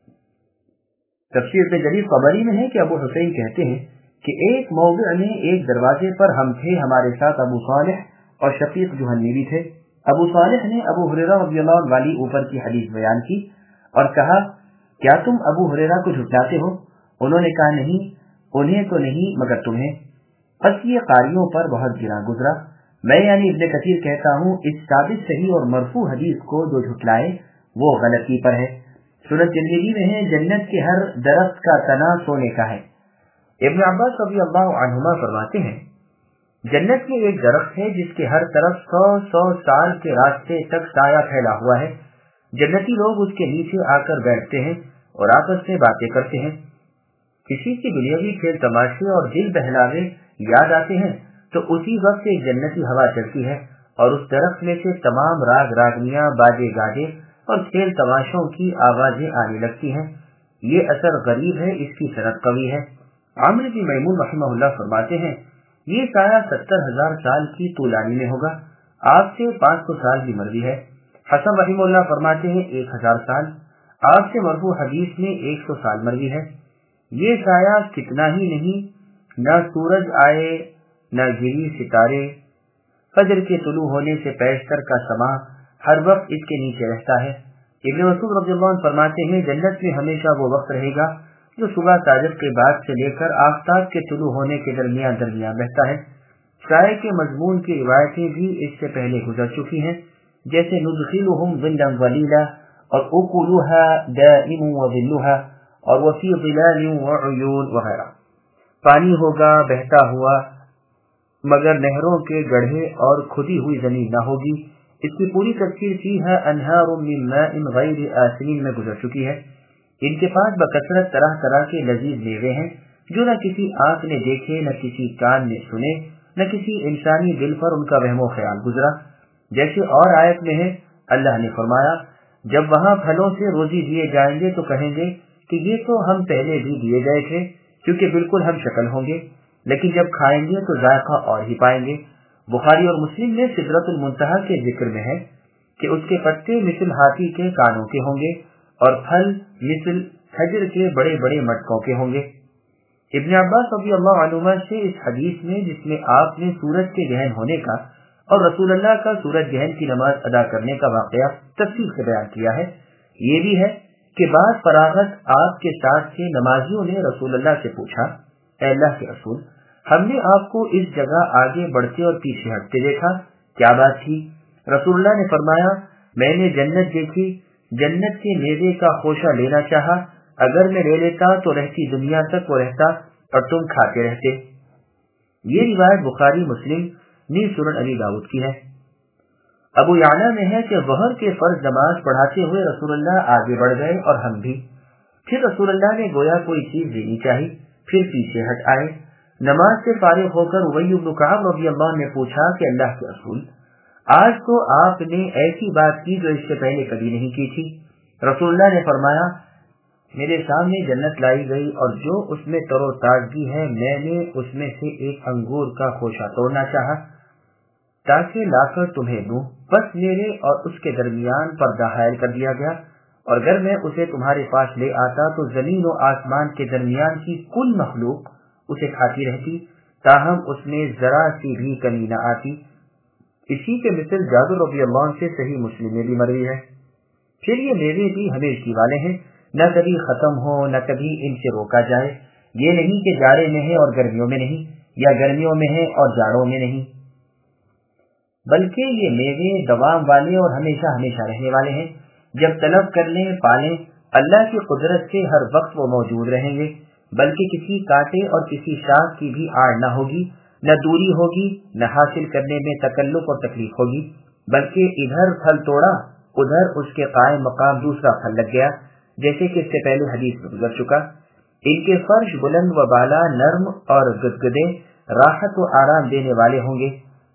تفسیر ابن جریر طبری میں ہے کہ ابو حسین کہتے ہیں کہ ایک موضع میں ایک دروازے پر ہم تھے، ہمارے ساتھ ابو صالح اور شفیق جوہنی بھی تھے۔ ابو صالح نے ابو ہریرہ رضی اللہ عنہ والی اوپر کی حدیث بیان کی اور کہا، کیا تم ابو ہریرہ کو جھٹلاتے ہو؟ انہوں نے کہا، نہیں، انہیں تو نہیں مگر تمہیں۔ بس یہ قاریوں پر بہت گرا گزرا۔ میں یعنی ابن کثیر کہتا ہوں اس ثابت صحیح اور مرفوع حدیث کو جو جھٹلائے وہ غلطی پر ہے۔ سنن ترمذی میں ہے، جنت کے ہر درخت کا تنا سونے کا ہے۔ ابن عباس رضی اللہ عنہما فرماتے ہیں، جنت میں ایک درخت ہے جس کے ہر طرف 100 سال کے راستے تک سایہ پھیلا ہوا ہے۔ جنتی لوگ اس کے نیچے آ کر بیٹھتے ہیں اور آپس میں باتیں کرتے ہیں۔ کسی کی دنیاوی کھیل تماشے اور دل بہلاوے یاد آتے ہیں تو اسی وقت ایک جنتی ہوا چلتی ہے اور اس درخت میں سے تمام راگ راگنیاں، باجے گاجے اور کھیل تماشوں کی آوازیں آنے لگتی ہیں۔ یہ اثر غریب ہے، اس کی صنعت قوی ہے۔ عمرو بن میمون رحمہ اللہ فرماتے ہیں، یہ سایہ 70,000 سال کی طولانی میں ہوگا۔ آپ سے 500 سال کی مروی ہے۔ حسن رحمہ اللہ فرماتے ہیں 1000 سال۔ آپ سے مرفوع حدیث میں 100 سال مروی ہے۔ یہ سایہ کتنا ہی نہیں، نہ سورج آئے نہ گری ستارے، فجر کے طلوع ہونے سے پیشتر کا سما ہر وقت اس کے نیچے رہتا ہے۔ ابن مسعود رضی اللہ عنہ فرماتے ہیں، جنت میں ہمیشہ وہ وقت رہے گا جو صبح تاجر کے بعد سے لے کر آفتاب کے طلوع ہونے کے درمیان بہتا ہے۔ سائے کے مضمون کی روایتیں بھی اس سے پہلے گزر چکی ہیں، جیسے ندخلہم ظلا ظلیلا اور اکلها دائم وظلها اور وفی ظلال وعیون وغیرہ۔ پانی ہوگا بہتا ہوا मगर नहरों के गढ़े और खुदी हुई जमीन न होगी। इसकी पूरी तफसीर फीहा अनहारुम मिन माइन गैरि आसिन में गुजर चुकी है। इनके पास बकसरत तरह तरह के लजीज मेवे हैं जो न किसी आंख ने देखे, न किसी कान ने सुने, न किसी इंसानी दिल पर उनका वहमो ख्याल गुजरा। जैसे और आयत में है, अल्लाह ने फरमाया, जब वहां फलों से रोजी दिए जाएंगे तो कहेंगे कि ये तो हम पहले भी दिए गए थे, क्योंकि बिल्कुल हम शक्ल होंगे, लेकिन जब खाएंगे तो जायका और ही पाएंगे। बुखारी और मुस्लिम में सिदरतुल मुंतहा के जिक्र में है कि उसके पत्ते मिसल हाथी के कानों के होंगे और फल मिसल खजर के बड़े बड़े मटकों के होंगे। इब्न अब्बास रज़ियल्लाहु अन्हुमा से इस हदीस में, जिसमें आपने सूरज के ग्रहण होने का और रसूलुल्लाह का सूरज ग्रहण की नमाज अदा करने का वाकया तफसील से बयान किया है, ये भी है कि बाद फरागत आपके साथ से नमाजियों ने रसूलुल्लाह से पूछा, ऐ अल्लाह के रसूल, हमने आपको इस जगह आगे बढ़ते और पीछे हटते देखा, क्या बात थी? रसूलुल्लाह ने फरमाया, मैंने जन्नत देखी, जन्नत के मेवे का खोशा लेना चाहा, अगर मैं ले लेता तो रहती दुनिया तक वो रहता और तुम खाते रहते। ये रिवायत बुखारी मुस्लिम नी सुनन अबी दाऊद की है। अबू याला में है कि ज़हर के फर्ज नमाज पढ़ाते हुए रसूलुल्लाह आगे बढ़ गए और हम भी। फिर रसूलुल्लाह ने गोया कोई चीज देनी चाहिए, फिर पीछे हट आए। नमाज से फारिग होकर उबई इब्न कअब रज़ियल्लाहु अन्हु ने पूछा कि अल्लाह के रसूल, आज तो आपने ऐसी बात की जो इससे पहले कभी नहीं की थी। रसूलुल्लाह ने फरमाया, मेरे सामने जन्नत लाई गई और जो उसमें तरोताजगी है, मैंने उसमें से एक अंगूर का खोशा तोड़ना चाहा ताकि लाकर तुम्हें दूं, बस मेरे और उसके दरमियान पर्दा हायल कर दिया गया, और अगर मैं उसे तुम्हारे पास ले आता तो जमीन और आसमान के दरमियान की कुल मखलूक उसे खाती रहती, ताहम उसमें जरा सी भी कमी न आती। इसी के मिसल जाबिर रज़ियल्लाहु अन्हु से सही मुस्लिम में भी मरवी है। फिर ये मेवे भी हमेशा वाले हैं, न कभी खत्म हो न कभी इनसे रोका जाए। ये नहीं कि जाड़े में है और गर्मियों में नहीं, या गर्मियों में है और जाड़ों में नहीं, बल्कि ये मेवे दवाम वाले और हमेशा हमेशा रहने वाले हैं। जब तलब कर लें पालें, अल्लाह की कुदरत से हर वक्त वो मौजूद रहेंगे, बल्कि किसी कांटे और किसी शाख की भी आड़ न होगी, न दूरी होगी, न हासिल करने में तकल्लुफ और तकलीफ होगी, बल्कि इधर फल तोड़ा उधर उसके कायम मकाम दूसरा फल लग गया, जैसे कि इससे पहले हदीस में गुजर चुका। इनके फर्श बुलंद व बाला, नर्म और गदगदे राहत व आराम देने वाले होंगे।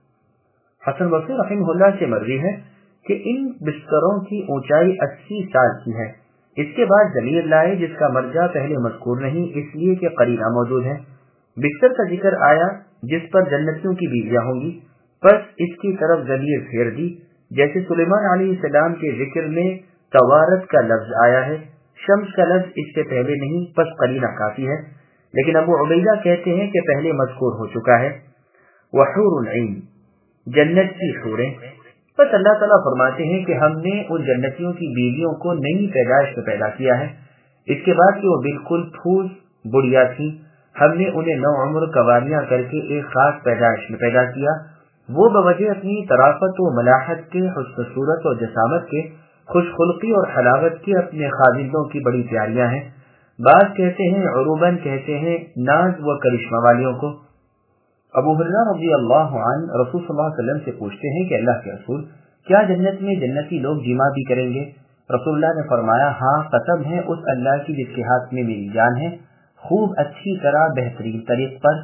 हसन बसरी रहमहुल्लाह से मरवी है कि इन बिस्तरों की ऊंचाई 80 साल की है। इसके बाद जमीर लाए जिसका मर्जा पहले मज़कूर नहीं, इसलिए कि करीना मौजूद है। बिस्तर का जिक्र आया जिस पर जन्नतियों की बीवियां होंगी, बस इसकी तरफ जमीर फेर दी, जैसे सुलेमान अलैहिस्सलाम के जिक्र में तवारत का लफ्ज आया है। शम्स का लफ्ज इससे पहले नहीं, बस करीना काफी है। लेकिन अबू उबैदा कहते हैं कि पहले मज़कूर हो चुका है। वहूरुल ईन, जन्नत की हूरें। बस अल्लाह ताला फरमाते हैं कि हमने उन जन्नतियों की बीवियों को नई पैदाइश में पैदा किया है। इसके बाद कि वो बिल्कुल फूस बुढ़िया थी, हमने उन्हें नौ उम्र कवानियां करके एक खास पैदाइश में पैदा किया। वो बवजह अपनी तराफत व मलाहत के, हुस्न सूरत और जसामत के, खुशखुल्की और हलावत के अपने खादिमों की बड़ी प्यारियां हैं। बात कहते हैं उरूबन, कहते हैं नाज व करिश्मा वालियों को। अबू हुरैरा रज़ियल्लाहु अन्हु रसूल सल्लल्लाहु अलैहि वसल्लम से पूछते हैं कि अल्लाह के रसूल, क्या जन्नत में जन्नती लोग जिमा भी करेंगे? रसूलुल्लाह ने फरमाया, हाँ, कसम है उस अल्लाह की जिसके हाथ में मेरी जान है, खूब अच्छी तरह बेहतरीन तरीक पर।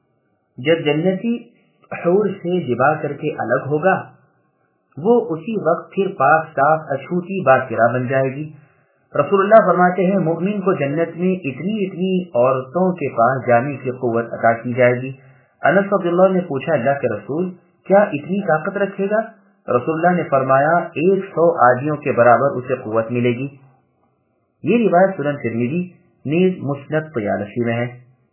जब जन्नती हूर से जिमा करके अलग होगा, वो उसी वक्त फिर पाक साफ अछूती बाकिरा बन जाएगी। रसूलुल्लाह फरमाते हैं, मुमिन को जन्नत में इतनी इतनी औरतों के पास जाने की कुव्वत अता की जाएगी। अनस रज़ियल्लाहु ने पूछा, अल्लाह के रसूल, क्या इतनी ताकत रखेगा? रसूलुल्लाह ने फरमाया, 100 आदमियों के बराबर उसे कुव्वत मिलेगी। ये रिवायत सुनन तिरमिज़ी नीज मुस्नद तयालसी में है।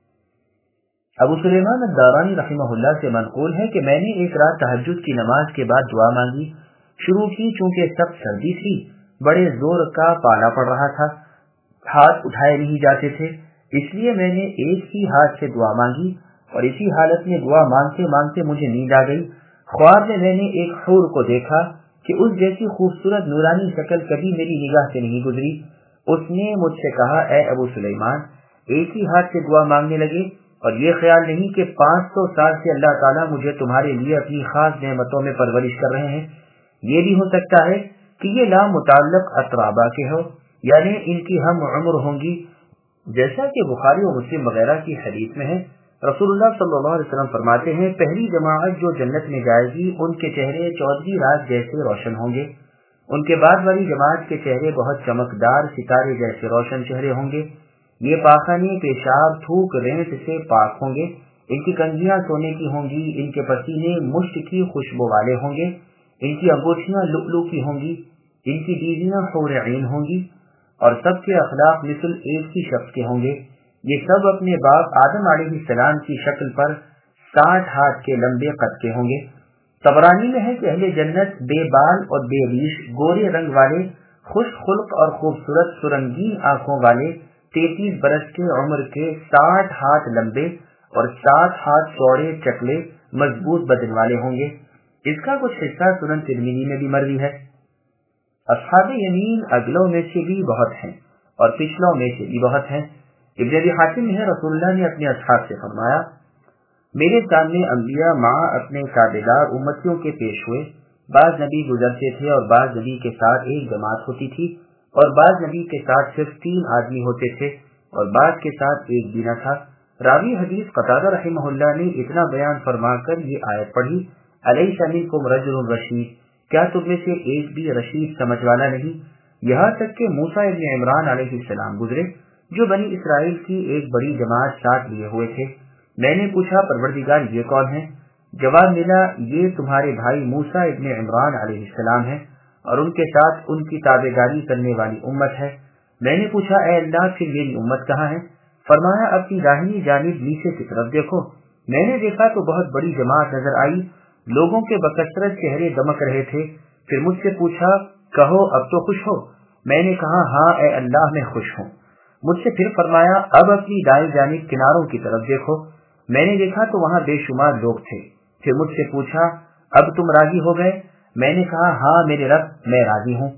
अबू सुलेमान अद-दारानी रहमहुल्लाह से मनकूल है कि मैंने एक रात तहज्जुद की नमाज के बाद दुआ मांगी शुरू की। चूंकि सब सर्दी थी, बड़े जोर का पाला पड़ रहा था, हाथ उठाए नहीं जाते थे, इसलिए मैंने एक ही हाथ से दुआ मांगी और इसी हालत में दुआ मांगते मांगते मुझे नींद आ गई। ख्वाब में मैंने एक हूर को देखा कि उस जैसी खूबसूरत नूरानी शक्ल कभी मेरी निगाह से नहीं गुजरी। उसने मुझसे कहा, ए अबू सुलेमान, एक ही हाथ से दुआ मांगने लगे, اور یہ خیال نہیں کہ 500 سال سے اللہ تعالیٰ مجھے تمہارے لیے اپنی خاص نعمتوں میں پرورش کر رہے ہیں۔ یہ بھی ہو سکتا ہے کہ یہ لام متعلق اترابا کے ہو، یعنی ان کی ہم عمر ہوں گی، جیسا کہ بخاری و مسلم وغیرہ کی حدیث میں ہے۔ رسول اللہ صلی اللہ علیہ وسلم فرماتے ہیں، پہلی جماعت جو جنت میں جائے گی ان کے چہرے 14ویں رات جیسے روشن ہوں گے، ان کے بعد والی جماعت کے چہرے بہت چمکدار ستارے جیسے روشن چہرے ہوں گے۔ یہ پاخانے، پیشاب، تھوک، رینت سے پاک ہوں گے، ان کی کنگھیاں سونے کی ہوں گی، ان کے پسینے مشک کی خوشبو والے ہوں گے، ان کی انگوٹھیاں لؤلؤ کی ہوں گی، ان کی بیویاں حور عین ہوں گی، اور سب کے اخلاق مثل ایک ہی شخص کے ہوں گے۔ یہ سب اپنے باپ آدم علیہ السلام کی شکل پر 60 ہاتھ کے لمبے قد کے ہوں گے۔ طبرانی میں ہے کہ اہل جنت بے بال اور بے ریش، گورے رنگ والے، خوش خلق اور خوبصورت سرنگین آنکھوں والے، 33 برس کے عمر کے، 60 ہاتھ لمبے اور 60 ہاتھ چوڑے، چکلے، مضبوط بدن والے ہوں گے۔ اس کا کچھ حصہ سنن ترمذی میں بھی مروی ہے۔ اصحاب یمین اگلوں میں سے بھی بہت ہیں اور پچھلوں میں سے بھی بہت ہیں۔ ابن ابی حاتم میں ہے، رسول اللہ نے اپنے اصحاب سے فرمایا، میرے سامنے انبیاء مع اپنے تابعدار امتیوں کے پیش ہوئے، بعض نبی گزرتے تھے اور بعض نبی کے ساتھ ایک جماعت ہوتی تھی، اور بعض نبی کے ساتھ صرف 3 آدمی ہوتے تھے اور بعض کے ساتھ ایک بھی نہ تھا۔ راوی حدیث قتادہ رحمہ اللہ نے اتنا بیان فرما کر یہ آیت پڑھی، الیس منکم رجل رشید، کیا تم میں سے ایک بھی رشید سمجھ والا نہیں؟ یہاں تک کہ موسیٰ ابن عمران علیہ السلام گزرے، جو بنی اسرائیل کی ایک بڑی جماعت ساتھ لیے ہوئے تھے۔ میں نے پوچھا، پروردگار یہ کون ہے؟ جواب ملا، یہ تمہارے بھائی موسیٰ ابن عمران علیہ السلام ہے اور ان کے ساتھ ان کی تابعداری کرنے والی امت ہے۔ میں نے پوچھا، اے اللہ، پھر میری امت کہاں ہے؟ فرمایا، اپنی داہنی جانب نیچے کی طرف دیکھو۔ میں نے دیکھا تو بہت بڑی جماعت نظر آئی، لوگوں کے بکثرت چہرے دمک رہے تھے۔ پھر مجھ سے پوچھا، کہو اب تو خوش ہو؟ میں نے کہا، ہاں اے اللہ، میں خوش ہوں۔ مجھ سے پھر فرمایا، اب اپنی دائیں جانب کناروں کی طرف دیکھو۔ میں نے دیکھا تو وہاں بے شمار لوگ تھے۔ پھر مجھ سے پوچھا، اب تم راضی ہو گئے؟ میں نے کہا، ہاں میرے رب، میں راضی ہوں۔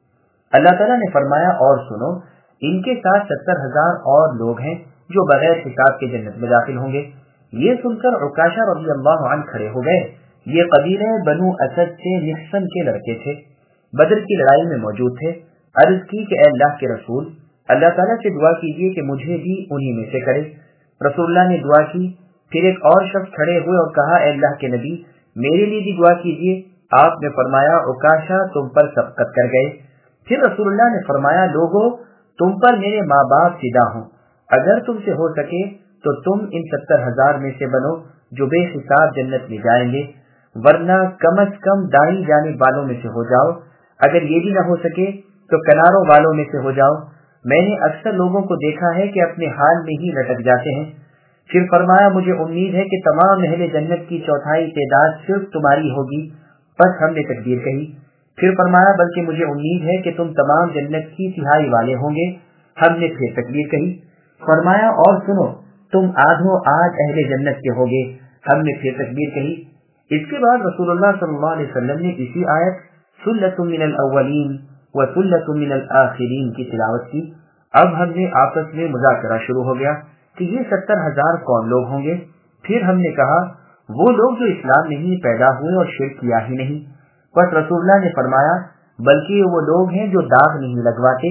اللہ تعالیٰ نے فرمایا، اور سنو، ان کے ساتھ 70,000 اور لوگ ہیں جو بغیر حساب کے جنت میں داخل ہوں گے۔ یہ سن کر عکاشہ رضی اللہ عنہ کھڑے ہو گئے۔ یہ قبیلہ بنو اسد سے محصن کے لڑکے تھے، بدر کی لڑائی میں موجود تھے۔ عرض کی کہ اے اللہ کے رسول، اللہ تعالیٰ سے دعا کیجیے کہ مجھے بھی انہی میں سے کرے۔ رسول اللہ نے دعا کی۔ پھر ایک اور شخص کھڑے ہوئے اور کہا، اے اللہ کے نبی، میرے لیے بھی دعا کیجیے۔ آپ نے فرمایا، عکاشہ تم پر سبقت کر گئے۔ پھر رسول اللہ نے فرمایا، لوگو، تم پر میرے ماں باپ فدا ہوں، اگر تم سے ہو سکے تو تم ان 70,000 میں سے بنو جو بے حساب جنت میں جائیں گے، ورنہ کم از کم دائیں جانب والوں میں سے ہو جاؤ، اگر یہ بھی نہ ہو سکے تو کناروں والوں میں سے ہو جاؤ۔ میں نے اکثر لوگوں کو دیکھا ہے کہ اپنے حال میں ہی لٹک جاتے ہیں۔ پھر فرمایا، مجھے امید ہے کہ تمام اہل جنت کی چوتھائی تعداد صرف تمہاری ہوگی۔ پس ہم نے تکبیر کہی۔ پھر فرمایا، بلکہ مجھے امید ہے کہ تم تمام جنت کی تہائی والے ہوں گے۔ ہم نے پھر تکبیر کہی۔ فرمایا، اور سنو، تم آدھوں آدھ اہل جنت کے ہوگے۔ ہم نے پھر تکبیر کہی۔ اس کے بعد رسول اللہ صلی اللہ علیہ وسلم نے اسی آیت ثلۃ من الاولین وثلۃ من الآخرین کی تلاوت کی۔ اب ہم نے آپس میں مذاکرہ شروع ہو گیا کہ یہ 70,000 کون لوگ ہوں گے؟ پھر ہم نے کہا، وہ لوگ جو اسلام میں ہی پیدا ہوئے اور شرک کیا ہی نہیں۔ بس رسول اللہ نے فرمایا، بلکہ وہ لوگ ہیں جو داغ نہیں لگواتے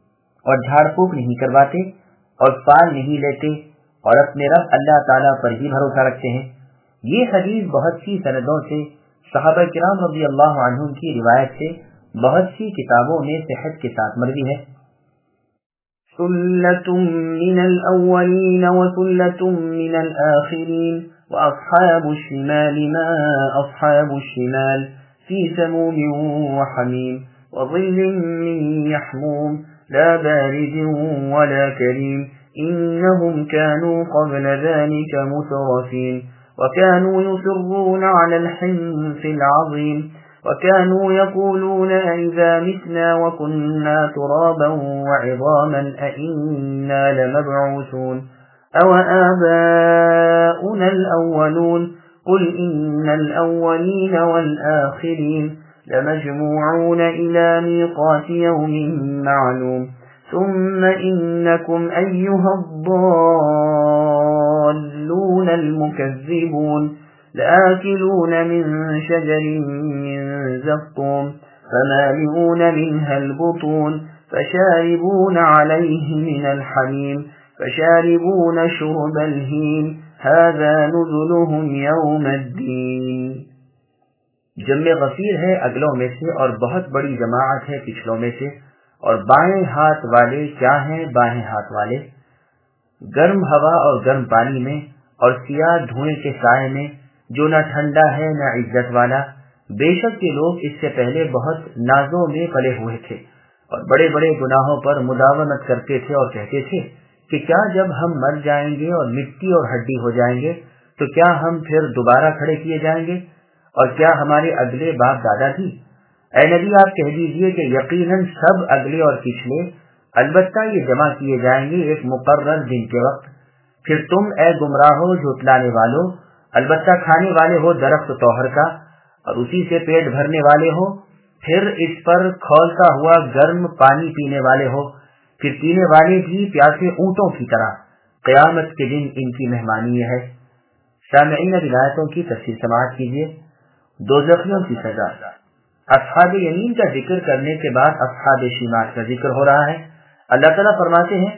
اور جھاڑ پھونک نہیں کرواتے اور فال نہیں لیتے اور اپنے رب اللہ تعالیٰ پر ہی بھروسہ رکھتے ہیں۔ یہ حدیث بہت سی سندوں سے صحابہ کرام رضی اللہ عنہم کی روایت سے بہت سی کتابوں میں صحت کے ساتھ مروی ہے۔ ثلة من الأولين وثلة من الآخرين وأصحاب الشمال ما أصحاب الشمال في سموم وحميم وظل من يحموم لا بارد ولا كريم إنهم كانوا قبل ذلك مترفين وكانوا يصرون على الحنث العظيم وكانوا يقولون أئذا متنا وكنا ترابا وعظاما أئنا لمبعوثون أو آباؤنا الأولون قل إن الأولين والآخرين لمجموعون إلى ميقات يوم معلوم ثم إنكم أيها الضالون المكذبون لآكلون من شجر من زقوم فمالئون منها البطون فشاربون عليه من الحميم فشاربون شرب الهيم هذا نزلهم يوم الدين. جمع غفیر ہے اگلوں میں سے اور بہت بڑی جماعت ہے پچھلوں میں سے، اور بائیں ہاتھ والے کیا ہیں بائیں ہاتھ والے، گرم ہوا اور گرم پانی میں اور سیاہ دھوئیں کے سائے میں، جو نہ ٹھنڈا ہے نہ عزت والا. بے شک یہ لوگ اس سے پہلے بہت نازوں میں پلے ہوئے تھے اور بڑے بڑے گناہوں پر مداومت کرتے تھے اور کہتے تھے کہ کیا جب ہم مر جائیں گے اور مٹی اور ہڈی ہو جائیں گے تو کیا ہم پھر دوبارہ کھڑے کیے جائیں گے، اور کیا ہمارے اگلے باپ دادا تھی؟ اے نبی آپ کہہ دیجئے کہ یقیناً سب اگلے اور پچھلے البتہ یہ جمع کیے جائیں گے ایک مقرر دن کے وقت. پھر تم اے گمراہو جھٹلانے والو البتہ کھانے والے ہو درخت توہر کا اور اسی سے پیٹ بھرنے والے ہو، پھر اس پر کھولتا ہوا گرم پانی پینے والے ہو، پھر پینے والے بھی پیاسے اونٹوں کی طرح. قیامت کے دن ان کی مہمانی یہ ہے. سامعین ولایتوں کی تفسیر سماعت کیجیے. دوزخیوں کی سزا. اصحاب یمین کا ذکر کرنے کے بعد اصحاب شمال کا ذکر ہو رہا ہے. اللہ تعالیٰ فرماتے ہیں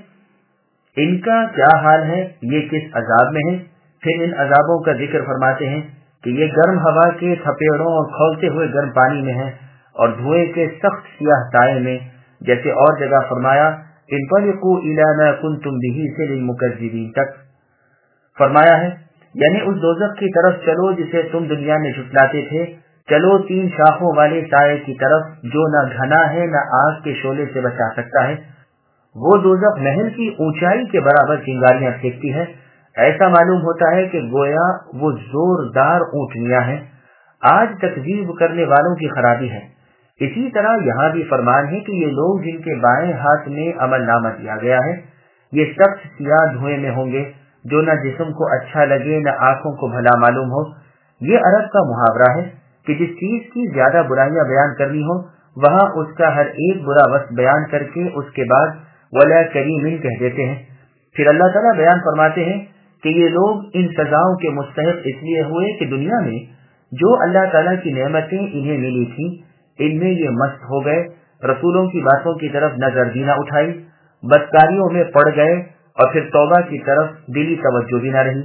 ان کا کیا حال ہے، یہ کس عذاب میں ہے. پھر ان عذابوں کا ذکر فرماتے ہیں کہ یہ گرم ہوا کے تھپیڑوں اور کھولتے ہوئے گرم پانی میں ہے اور دھوئے کے سخت سیاہ سائے میں، جیسے اور جگہ فرمایا انطلقوا الی ما کنتم به سے للمکذبین تک فرمایا ہے، یعنی اس دوزخ کی طرف چلو جسے تم دنیا میں جھٹلاتے تھے، چلو 3 شاخوں والے سائے کی طرف جو نہ گھنا ہے نہ آگ کے شعلے سے بچا سکتا ہے. وہ دوزخ محل کی اونچائی کے برابر چنگاریاں پھینکتی ہے. ایسا معلوم ہوتا ہے کہ گویا وہ زوردار اونٹنیاں ہیں. آج تکذیب کرنے والوں کی خرابی ہے. اسی طرح یہاں بھی فرمان ہے کہ یہ لوگ جن کے بائیں ہاتھ میں عمل نامہ دیا گیا ہے یہ سخت سیاہ دھوئیں میں ہوں گے، جو نہ جسم کو اچھا لگے نہ آنکھوں کو بھلا معلوم ہو. یہ عرب کا محاورہ ہے کہ جس چیز کی زیادہ برائیاں بیان کرنی ہو وہاں اس کا ہر ایک برا وصف بیان کر کے اس کے بعد ولا کریمن کہہ دیتے ہیں. پھر اللہ تعالیٰ بیان فرماتے ہیں کہ یہ لوگ ان سزاؤں کے مستحق اس لیے ہوئے کہ دنیا میں جو اللہ تعالیٰ کی نعمتیں انہیں ملی تھیں ان میں یہ مست ہو گئے، رسولوں کی باتوں کی طرف نظر بھی نہ اٹھائی، بدکاریوں میں پڑ گئے اور پھر توبہ کی طرف دلی توجہ بھی نہ رہی.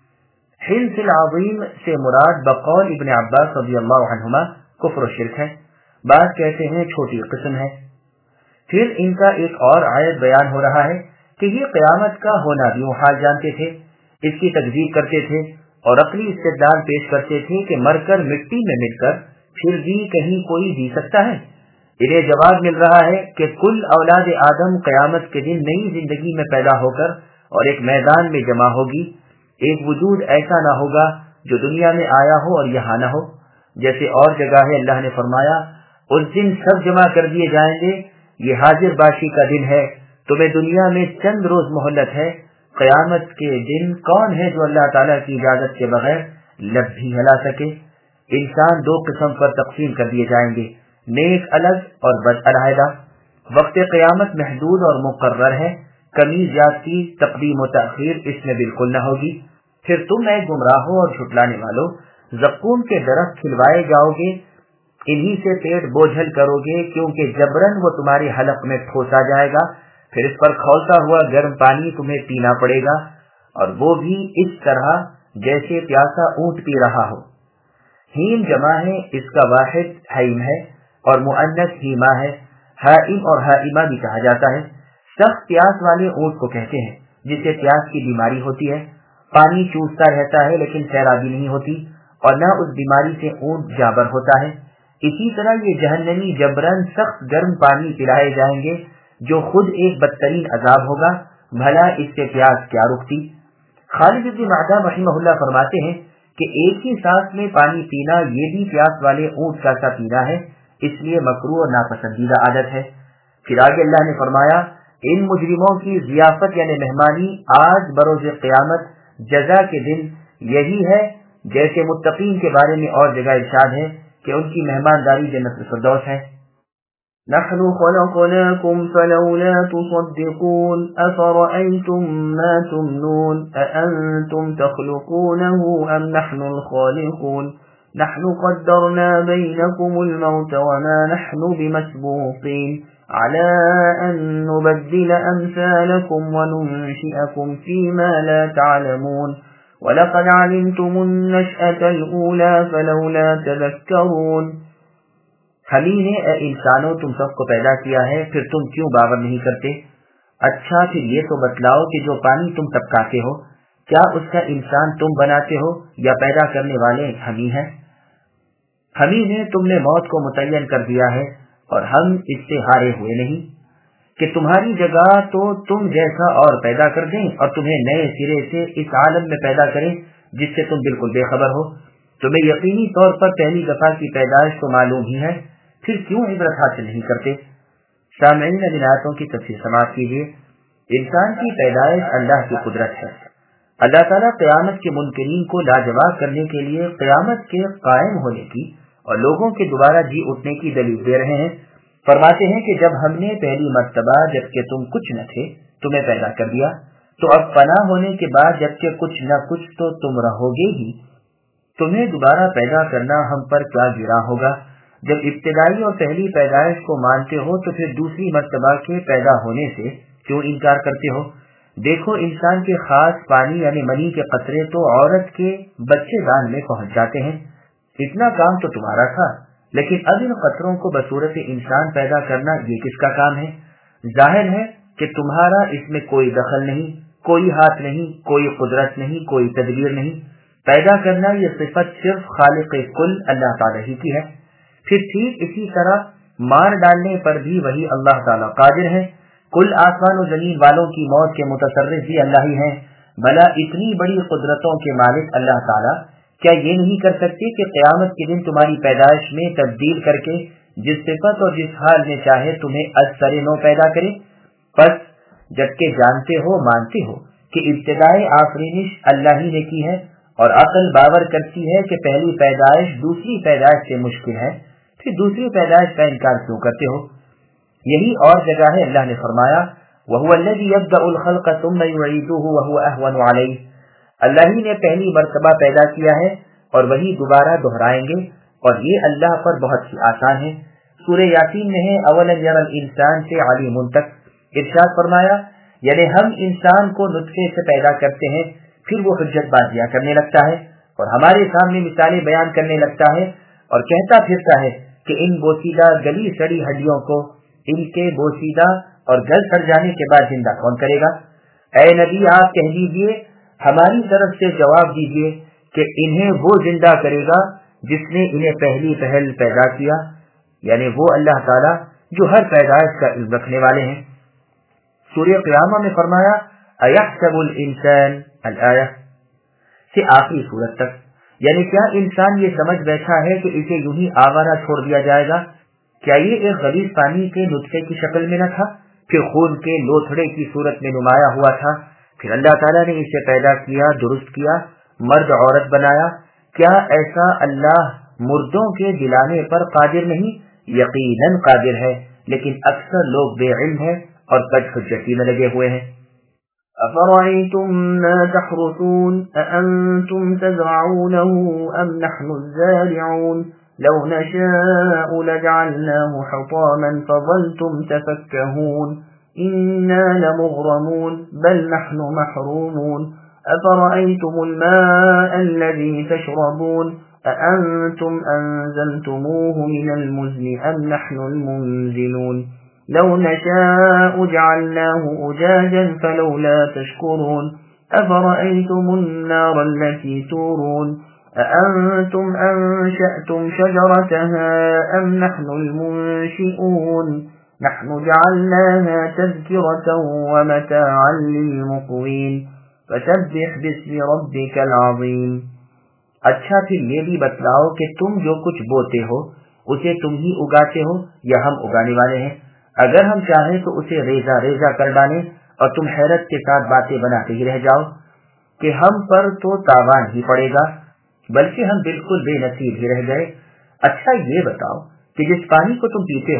حنس العظیم سے مراد بقول ابن عباس رضی اللہ عنہما کفر و شرک ہے، بعض کہتے ہیں چھوٹی قسم ہے. پھر ان کا ایک اور آیت بیان ہو رہا ہے کہ یہ قیامت کا ہونا بھی محال جانتے تھے، اس کی تکذیب کرتے تھے اور عقلی استدلال پیش کرتے تھے کہ مر کر مٹی میں مل کر پھر بھی کہیں کوئی جی سکتا ہے. انہیں جواب مل رہا ہے کہ کل اولاد آدم قیامت کے دن نئی زندگی میں پیدا ہو کر اور ایک میدان میں جمع ہوگی. ایک وجود ایسا نہ ہوگا جو دنیا میں آیا ہو اور یہاں نہ ہو. جیسے اور جگہ ہے اللہ نے فرمایا اس دن سب جمع کر دیے جائیں گے، یہ حاضر باشی کا دن ہے، تمہیں دنیا میں چند روز مہلت ہے. قیامت کے دن کون ہے جو اللہ تعالیٰ کی اجازت کے بغیر لب بھی ہلا سکے. انسان 2 قسم پر تقسیم کر دیے جائیں گے، نیک الگ اور بد علیحدہ. وقت قیامت محدود اور مقرر ہے، کمی زیادتی تقدیم و تاخیر اس میں بالکل نہ ہوگی. پھر تم اے گمراہوں اور جھٹلانے والو زقوم کے درخت کھلوائے جاؤ گے، انہی سے پیٹ بوجھل کرو گے کیونکہ جبرن وہ تمہاری حلق میں ٹھوسا جائے گا، پھر اس پر کھولتا ہوا گرم پانی تمہیں پینا پڑے گا اور وہ بھی اس طرح جیسے پیاسا اونٹ پی رہا ہو. ہیم جمع ہے، اس کا واحد حیم ہے اور مؤنث ہیما ہے. حائم اور حائمہ بھی کہا جاتا ہے. سخت پیاس والے اونٹ کو کہتے ہیں جسے پیاس کی بیماری ہوتی ہے، پانی چوستا رہتا ہے لیکن سیرابی نہیں ہوتی اور نہ اس بیماری سے اونٹ جابر ہوتا ہے. اسی طرح یہ جہنمی جبرن سخت گرم پانی پلائے جائیں گے جو خود ایک بدترین عذاب ہوگا، بھلا اس سے پیاس کیا رکتی. خالد بن معدان رحمہ اللہ فرماتے ہیں کہ ایک ہی سانس میں پانی پینا یہ بھی پیاس والے اونٹ کا سا پینا ہے، اس لیے مکروہ اور ناپسندیدہ عادت ہے. پھر آگے اللہ نے فرمایا ان مجرموں کی ضیافت یعنی مہمانی آج بروز قیامت جزا کے دن یہی ہے جیسے متقین کے بارے میں اور جگہ ارشاد ہے کہ ان کی مہمانداری جنت الفردوس ہے. نحن خلقناكم فلولا تصدقون أفرأيتم ما تمنون أأنتم تخلقونه أم نحن الخالقون نحن قدرنا بينكم الموت وما نحن بمسبوقين على أن نبدل أمثالكم وننشئكم فيما لا تعلمون وَلَقَدْ عَلِمْتُمُ النَّشْأَةَ الْأُولَى فَلَوْلَا تَذَكَّرُونَ ہم ہی نے اے انسانوں تم سب کو پیدا کیا ہے، پھر تم کیوں باور نہیں کرتے؟ اچھا پھر یہ تو بتلاؤ کہ جو پانی تم ٹپکاتے ہو کیا اس کا انسان تم بناتے ہو یا پیدا کرنے والے ہم ہی ہیں؟ ہم ہی نے تم نے موت کو متعین کر دیا ہے اور ہم اس سے ہارے ہوئے نہیں کہ تمہاری جگہ تو تم جیسا اور پیدا کر دیں اور تمہیں نئے سرے سے اس عالم میں پیدا کریں جس سے تم بالکل بے خبر ہو۔ تمہیں یقینی طور پر پہلی دفعہ کی پیدائش تو معلوم ہی ہے، پھر کیوں عبرت حاصل نہیں کرتے؟ سامعین اب آیاتوں کی تفسیر سماعت کیجیے۔ انسان کی پیدائش اللہ کی قدرت ہے۔ اللہ تعالیٰ قیامت کے منکرین کو لاجواب کرنے کے لیے قیامت کے قائم ہونے کی اور لوگوں کے دوبارہ جی اٹھنے کی دلیل دے رہے ہیں۔ فرماتے ہیں کہ جب ہم نے پہلی مرتبہ جبکہ تم کچھ نہ تھے تمہیں پیدا کر دیا، تو اب فنا ہونے کے بعد جبکہ کچھ نہ کچھ تو تم رہو گے ہی، تمہیں دوبارہ پیدا کرنا ہم پر کیا گرا ہوگا؟ جب ابتدائی اور پہلی پیدائش کو مانتے ہو تو پھر دوسری مرتبہ کے پیدا ہونے سے کیوں انکار کرتے ہو؟ دیکھو انسان کے خاص پانی یعنی منی کے قطرے تو عورت کے بچے دان میں پہنچ جاتے ہیں، اتنا کام تو تمہارا تھا، لیکن اب ان قطروں کو بصورت انسان پیدا کرنا یہ کس کا کام ہے؟ ظاہر ہے کہ تمہارا اس میں کوئی دخل نہیں، کوئی ہاتھ نہیں، کوئی قدرت نہیں، کوئی تدبیر نہیں۔ پیدا کرنا یہ صفت صرف خالق کل اللہ تعالیٰ ہی کی ہے۔ پھر ٹھیک اسی طرح مار ڈالنے پر بھی وہی اللہ تعالیٰ قادر ہے۔ کل آسمان و زمین والوں کی موت کے متصرف بھی اللہ ہی ہیں۔ بھلا اتنی بڑی قدرتوں کے مالک اللہ تعالیٰ کیا یہ نہیں کر سکتے کہ قیامت کے دن تمہاری پیدائش میں تبدیل کر کے جس صفت اور جس حال میں چاہے تمہیں از سر نو پیدا کرے؟ پس جبکہ جانتے ہو مانتے ہو کہ ابتدائی آفرینش اللہ ہی نے کی ہے اور عقل باور کرتی ہے کہ پہلی پیدائش دوسری پیدائش سے مشکل ہے، پھر دوسری پیدائش کا انکار کیوں کرتے ہو؟ یہی اور جگہ ہے اللہ نے فرمایا وَهُوَ الَّذِي يَبْدَأُ الْخَلْقَ ثُمَّ يُعِيدُهُ وَهُوَ أَهْوَنُ عَلَيْهِ اللہ ہی نے پہلی مرتبہ پیدا کیا ہے اور وہی دوبارہ دہرائیں گے اور یہ اللہ پر بہت ہی آسان ہے۔ سورہ یاسین میں ہے اولم یر الانسان سے علیم تک ارشاد فرمایا یعنی ہم انسان کو نطفے سے پیدا کرتے ہیں، پھر وہ حجت بازیاں کرنے لگتا ہے اور ہمارے سامنے مثالیں بیان کرنے لگتا ہے اور کہتا پھرتا ہے کہ ان بوسیدہ گلی سڑی ہڈیوں کو ان کے بوسیدہ اور گل سڑ جانے کے بعد زندہ کون کرے گا؟ اے نبی آپ کہہ دیجیے ہماری طرف سے جواب دیجیے کہ انہیں وہ زندہ کرے گا جس نے انہیں پہلی پہل پیدا کیا، یعنی وہ اللہ تعالیٰ جو ہر پیدائش کا علم رکھنے والے ہیں۔ سورہ قیامہ میں فرمایا اَيَحْسَبُ الْإِنسَانُ الآیہ سے آخری سورت تک، یعنی کیا انسان یہ سمجھ بیٹھا ہے کہ اسے یوں ہی آوارہ چھوڑ دیا جائے گا؟ کیا یہ ایک غلیظ پانی کے نطفے کی شکل میں نہ تھا، پھر خون کے لوتھڑے کی صورت میں نمایاں ہوا تھا، پھر اللہ تعالیٰ نے اسے پیدا کیا، درست کیا، مرد عورت بنایا؟ کیا ایسا اللہ مردوں کے دلانے پر قادر نہیں؟ یقیناً قادر ہے، لیکن اکثر لوگ بے علم ہیں اور بد حجتی میں لگے ہوئے ہیں۔ أَفَرَأَيْتُمْ مَا تَحْرُثُونَ أَأَنْتُمْ تَزْرَعُونَهُ أَمْ نَحْنُ الزَّارِعُونَ لَوْ نَشَاءُ لَجَعَلْنَاهُ حُطَامًا فَظَلْتُمْ تَفَكَّهُونَ إِنَّا لَمُغْرَمُونَ بَلْ نَحْنُ مَحْرُومُونَ أَفَرَأَيْتُمُ الْمَاءَ الَّذِي تَشْرَبُونَ أَأَنْتُمْ أَنزَلْتُمُوهُ مِنَ الْمُزْنِ أَمْ نَحْنُ الْمُنزِلُونَ لَوْ نَشَاءُ جَعَلْنَاهُ أُجَاجًا فَلَوْلَا تَشْكُرُونَ أَفَرَأَيْتُمُ النَّارَ الَّتِي تُورُونَ أَأَنْتُمْ أَنشَأْتُمْ شَجَرَتَهَا أَمْ نَحْنُ الْمُنشِئُونَ نحن جعلناها تذكرة ومتاعا للمقوين فسبح باسم ربك العظيم۔ اچھا پھر یہ بھی بتلاؤ کہ تم جو کچھ بوتے ہو اسے تم ہی اگاتے ہو یا ہم اگانے والے ہیں؟ اگر ہم چاہیں تو اسے ریزہ ریزہ کر ڈالیں اور تم حیرت کے ساتھ باتیں بناتے ہی رہ جاؤ کہ ہم پر تو تاوان ہی پڑے گا، بلکہ ہم بالکل بے نصیب ہی رہ گئے۔ اچھا یہ بتاؤ کہ جس پانی کو تم پیتے ہو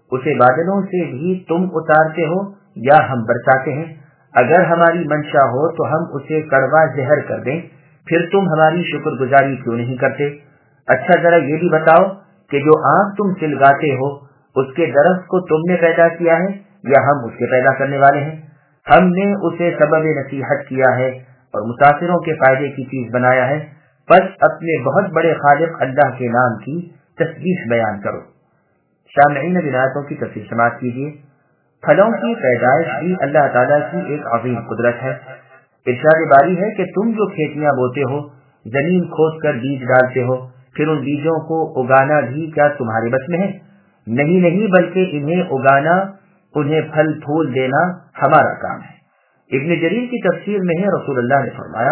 اسے بادلوں سے بھی تم اتارتے ہو یا ہم برساتے ہیں؟ اگر ہماری منشا ہو تو ہم اسے کڑوا زہر کر دیں، پھر تم ہماری شکر گزاری کیوں نہیں کرتے؟ اچھا ذرا یہ بھی بتاؤ کہ جو آگ تم سلگاتے ہو اس کے درخت کو تم نے پیدا کیا ہے یا ہم اس کے پیدا کرنے والے ہیں؟ ہم نے اسے سبب نصیحت کیا ہے اور مسافروں کے فائدے کی چیز بنایا ہے، بس اپنے بہت بڑے خالق اللہ کے نام کی تسبیح بیان کرو۔ سامعین آیتوں کی تفسیر سماعت کیجیے۔ پھلوں کی پیدائش بھی اللہ تعالیٰ کی ایک عظیم قدرت ہے۔ ارشاد باری ہے کہ تم جو کھیتیاں بوتے ہو، زمین کھود کر بیج ڈالتے ہو، پھر ان بیجوں کو اگانا بھی کیا تمہارے بس میں ہے؟ نہیں، بلکہ انہیں اگانا، انہیں پھل پھول دینا ہمارا کام ہے۔ ابن جریر کی تفسیر میں ہے رسول اللہ نے فرمایا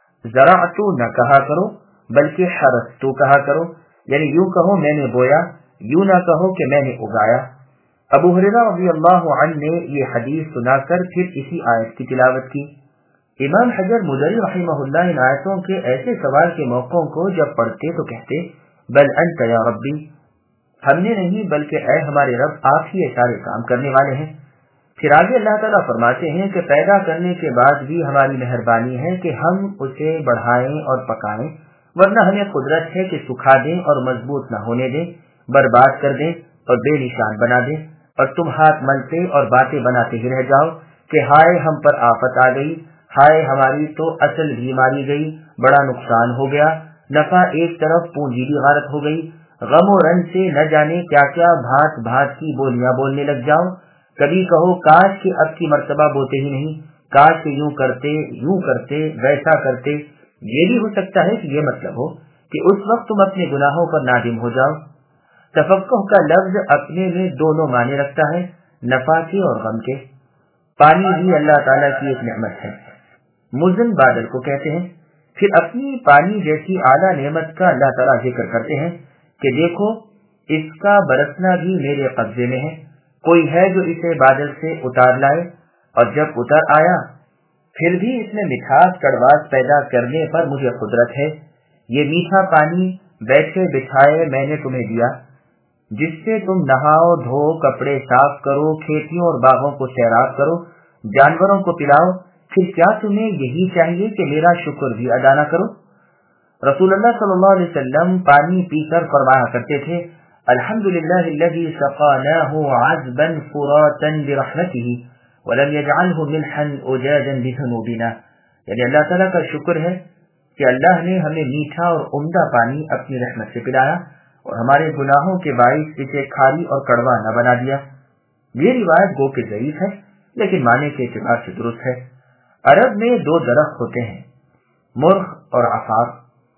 زرعتو نہ کہا کرو بلکہ حرثتو کہا کرو، یعنی یوں کہو میں نے بویا، یوں نہ کہو کہ میں نے اگایا۔ ابو ہریرہ رضی اللہ عنہ نے یہ حدیث سنا کر پھر اسی آیت کی تلاوت کی۔ امام حجر مدری رحمہ اللہ ان آیتوں کے ایسے سوال کے موقعوں کو جب پڑھتے تو کہتے بل انت یا ربی، ہم نے نہیں بلکہ اے ہمارے رب آپ ہی سارے کام کرنے والے ہیں۔ پھر آگے اللہ تعالیٰ فرماتے ہیں کہ پیدا کرنے کے بعد بھی ہماری مہربانی ہے کہ ہم اسے بڑھائیں اور پکائیں، ورنہ ہمیں قدرت ہے کہ سکھا دیں اور مضبوط نہ ہونے دیں، برباد کر دیں اور بے نشان بنا دیں، اور تم ہاتھ ملتے اور باتیں بناتے ہی رہ جاؤ کہ ہائے ہم پر آفت آ گئی، ہائے ہماری تو اصل بھی ماری گئی، بڑا نقصان ہو گیا، نفع ایک طرف پونجی بھی غارت ہو گئی، غم و رنج سے نہ جانے کیا کیا بھات بھات کی بولیاں بولنے لگ جاؤ۔ کبھی کہو کاش کہ اب کی مرتبہ بوتے ہی نہیں، کاش کہ یوں کرتے ویسا کرتے۔ یہ بھی ہو سکتا ہے کہ یہ مطلب ہو کہ اس وقت تم اپنے گناہوں پر نادم ہو جاؤ۔ تفقہ کا لفظ اپنے میں دونوں معنی رکھتا ہے، نفع کے اور غم کے۔ پانی بھی اللہ تعالیٰ کی ایک نعمت ہے، مزن بادل کو کہتے ہیں۔ پھر اپنی پانی جیسی اعلیٰ نعمت کا اللہ تعالیٰ ذکر کرتے ہیں کہ دیکھو اس کا برسنا بھی میرے قبضے میں ہے، کوئی ہے جو اسے بادل سے اتار لائے، اور جب اتر آیا پھر بھی اس میں مٹھاس کڑواس پیدا کرنے پر مجھے قدرت ہے۔ یہ میٹھا پانی بیٹھے بٹھائے میں نے تمہیں دیا، جس سے تم نہاؤ دھو، کپڑے صاف کرو، کھیتیوں اور باغوں کو سیراب کرو، جانوروں کو پلاؤ۔ پھر کیا تمہیں یہی چاہیے کہ میرا شکر بھی ادا نہ کرو؟ رسول اللہ صلی اللہ علیہ وسلم پانی پی کر فرمایا کرتے تھے الحمدللہ الذی سقاناہ عذبا فراتا برحمتہ ولم يجعله ملحا اجاجا بذنوبنا، یعنی اللہ تعالیٰ کا شکر ہے کہ اللہ نے ہمیں میٹھا اور عمدہ پانی اپنی رحمت سے پلایا اور ہمارے گناہوں کے باعث اسے کھاری اور کڑوا نہ بنا دیا۔ یہ روایت گو کہ ضعیف ہے لیکن معنی کے اعتبار سے درست ہے۔ عرب میں دو درخت ہوتے ہیں، مرغ اور عفاف۔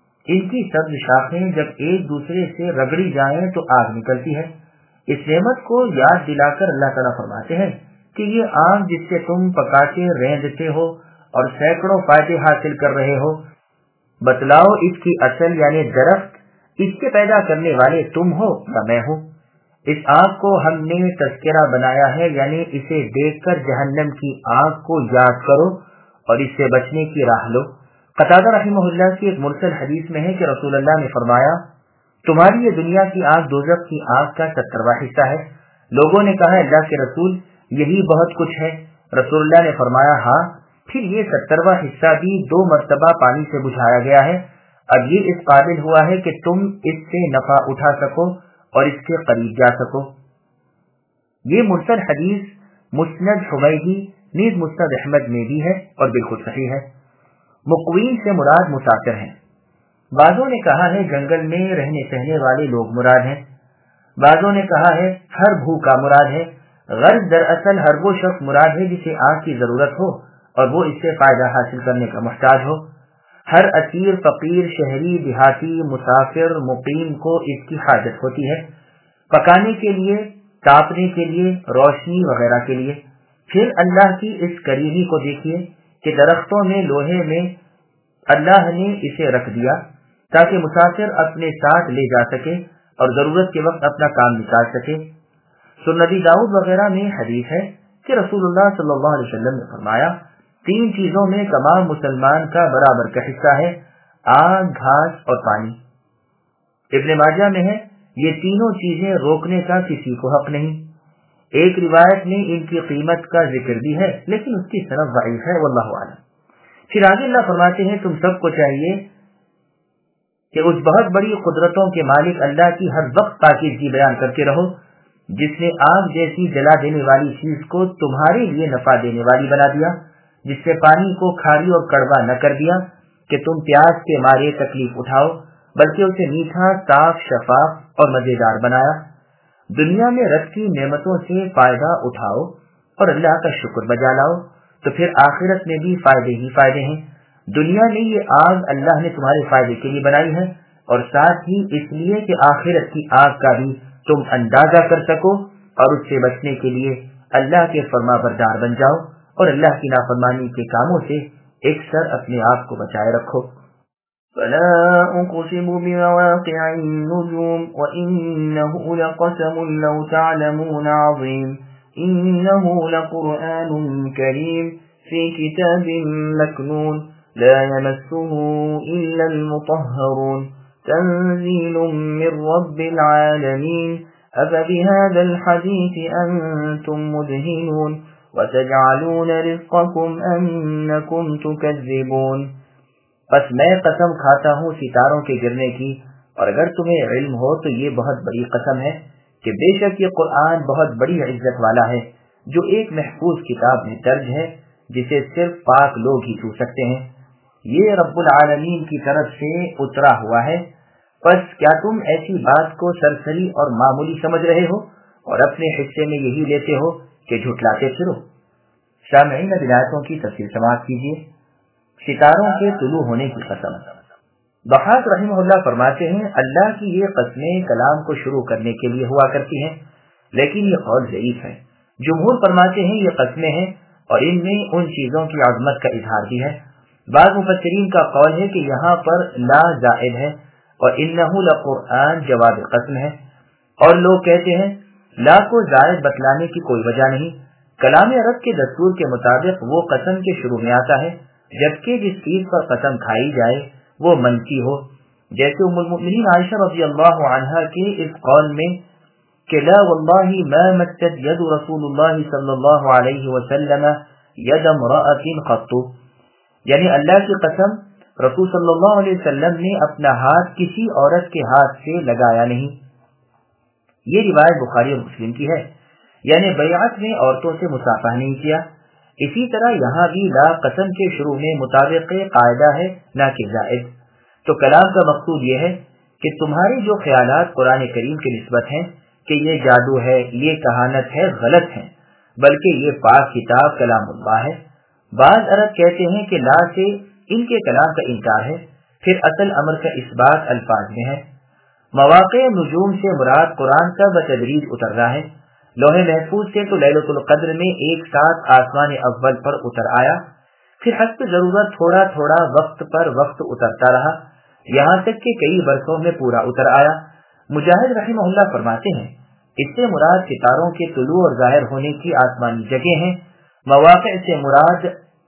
ان کی سبز شاخیں جب ایک دوسرے سے رگڑی جائیں تو آگ نکلتی ہے۔ اس نعمت کو یاد دلا کر اللہ تعالیٰ فرماتے ہیں کہ یہ آگ جس سے تم پکاتے رینجتے ہو اور سینکڑوں فائدے حاصل کر رہے ہو، بتلاؤ اس کی اصل یعنی درخت، اس کے پیدا کرنے والے تم ہو یا میں ہوں؟ اس آگ کو ہم نے تذکرہ بنایا ہے، یعنی اسے دیکھ کر جہنم کی آگ کو یاد کرو اور اس سے بچنے کی راہ لو۔ قتادہ رحمہ اللہ کی ایک مرسل حدیث میں ہے کہ رسول اللہ نے فرمایا تمہاری یہ دنیا کی آگ دوزخ کی آگ کا 70واں حصہ ہے۔ لوگوں نے کہا اللہ کے رسول یہی بہت کچھ ہے؟ رسول اللہ نے فرمایا ہاں، پھر یہ 70واں حصہ بھی 2 مرتبہ پانی سے بجھایا گیا ہے، اب یہ اس قابل ہوا ہے کہ تم اس سے نفع اٹھا سکو اور اس کے قریب جا سکو۔ یہ مرسل حدیث مسند حمیدی نیز مسند احمد میں بھی ہے اور بالکل صحیح ہے۔ مقوین سے مراد مسافر ہیں۔ بعضوں نے کہا ہے جنگل میں رہنے سہنے والے لوگ مراد ہیں، بعضوں نے کہا ہے ہر بھوکا مراد ہے۔ غرض دراصل ہر وہ شخص مراد ہے جسے آگ کی ضرورت ہو اور وہ اس سے فائدہ حاصل کرنے کا محتاج ہو۔ ہر اسیر، فقیر، شہری، دیہاتی، مسافر، مقیم کو اس کی حاجت ہوتی ہے، پکانے کے لیے، تاپنے کے لیے، روشنی وغیرہ کے لیے۔ پھر اللہ کی اس کریمی کو دیکھیے کہ درختوں میں لوہے میں اللہ نے اسے رکھ دیا تاکہ مسافر اپنے ساتھ لے جا سکے اور ضرورت کے وقت اپنا کام نکال سکے۔ سنن داؤد وغیرہ میں حدیث ہے کہ رسول اللہ صلی اللہ علیہ وسلم نے فرمایا 3 چیزوں میں تمام مسلمان کا برابر کا حصہ ہے، آگ، گھاس اور پانی۔ ابن ماجہ میں ہے یہ تینوں چیزیں روکنے کا کسی کو حق نہیں۔ ایک روایت میں ان کی قیمت کا ذکر بھی ہے لیکن اس کی سند ضعیف ہے، واللہ اعلم۔ پھر آگے اللہ فرماتے ہیں تم سب کو چاہیے کہ اس بہت بڑی قدرتوں کے مالک اللہ کی ہر وقت پاکیزگی بیان کرتے رہو، جس نے آگ جیسی جلا دینے والی چیز کو تمہارے لیے نفع دینے والی بنا دیا، جس سے پانی کو کھاری اور کڑوا نہ کر دیا کہ تم پیاس کے مارے تکلیف اٹھاؤ، بلکہ اسے میٹھا، صاف، شفاف اور مزیدار بنایا۔ دنیا میں رب کی نعمتوں سے فائدہ اٹھاؤ اور اللہ کا شکر بجا لاؤ تو پھر آخرت میں بھی فائدے ہی فائدے ہیں۔ دنیا میں یہ آگ اللہ نے تمہارے فائدے کے لیے بنائی ہے اور ساتھ ہی اس لیے کہ آخرت کی آگ کا بھی تم اندازہ کر سکو اور اس سے بچنے کے لیے اللہ کے فرما بردار بن جاؤ اور اللہ کی نافرمانی کے کاموں سے اکثر اپنے آپ کو بچائے رکھو۔ فلا أقسم بمواقع النجوم وإنه لقسم لو تعلمون عظيم إنه لقرآن كريم في كتاب مكنون لا يمسه إلا المطهرون تنزيل من رب العالمين أفبهذا الحديث أنتم مدهنون وتجعلون رزقكم أنكم تكذبون۔ بس میں قسم کھاتا ہوں ستاروں کے گرنے کی، اور اگر تمہیں علم ہو تو یہ بہت بڑی قسم ہے کہ بے شک یہ قرآن بہت بڑی عزت والا ہے، جو ایک محفوظ کتاب میں درج ہے جسے صرف پاک لوگ ہی چھو سکتے ہیں۔ یہ رب العالمین کی طرف سے اترا ہوا ہے، پس کیا تم ایسی بات کو سرسری اور معمولی سمجھ رہے ہو اور اپنے حصے میں یہی لیتے ہو کہ جھٹلاتے پھرو۔ سامعین اب آیتوں کی تفسیر سماعت کیجیے۔ ستاروں کے طلوع ہونے کی قسم۔ ضحاک رحمہ اللہ فرماتے ہیں اللہ کی یہ قسمیں کلام کو شروع کرنے کے لیے ہوا کرتی ہیں، لیکن یہ قول ضعیف ہے۔ جمہور فرماتے ہیں یہ قسمیں ہیں اور ان میں ان چیزوں کی عظمت کا اظہار بھی ہے۔ بعض مفسرین کا قول ہے کہ یہاں پر لا زائد ہے اور انہ لقرآن جواب قسم ہے، اور لوگ کہتے ہیں لا کو زائد بتلانے کی کوئی وجہ نہیں، کلام عرب کے دستور کے مطابق وہ قسم کے شروع میں آتا ہے، جبکہ جس چیز پر قسم کھائی جائے وہ منفی ہو، جیسے ام المؤمنین عائشہ رضی اللہ عنہا کے اس قول میں کہ لا واللہ ما مست ید رسول اللہ صلی اللہ علیہ وسلم ید امرأۃ قط، یعنی اللہ کی قسم رسول صلی اللہ علیہ وسلم نے اپنا ہاتھ کسی عورت کے ہاتھ سے لگایا نہیں۔ یہ روایت بخاری اور مسلم کی ہے، یعنی بیعت میں عورتوں سے مصافحہ نہیں کیا۔ اسی طرح یہاں بھی لا قسم کے شروع میں مطابق قاعدہ ہے نہ کہ زائد۔ تو کلام کا مقصود یہ ہے کہ تمہارے جو خیالات قرآن کریم کی نسبت ہیں کہ یہ جادو ہے، یہ کہانت ہے، غلط ہیں، بلکہ یہ پاک کتاب کلام اللہ ہے۔ بعض عرب کہتے ہیں کہ لا سے ان کے کلام کا انکار ہے، پھر اصل امر کا اثبات الفاظ میں ہے۔ مواقع نجوم سے مراد قرآن کا بتدریج اتر رہا ہے۔ لوح محفوظ سے تو لیلۃ القدر میں ایک ساتھ آسمان اول پر اتر آیا، پھر حسب ضرورت تھوڑا تھوڑا وقت پر وقت اترتا رہا، یہاں تک کہ کئی برسوں میں پورا اتر آیا۔ مجاہد رحمہ اللہ فرماتے ہیں اس سے مراد ستاروں کے طلوع اور ظاہر ہونے کی آسمانی جگہ ہیں، مواقع سے مراد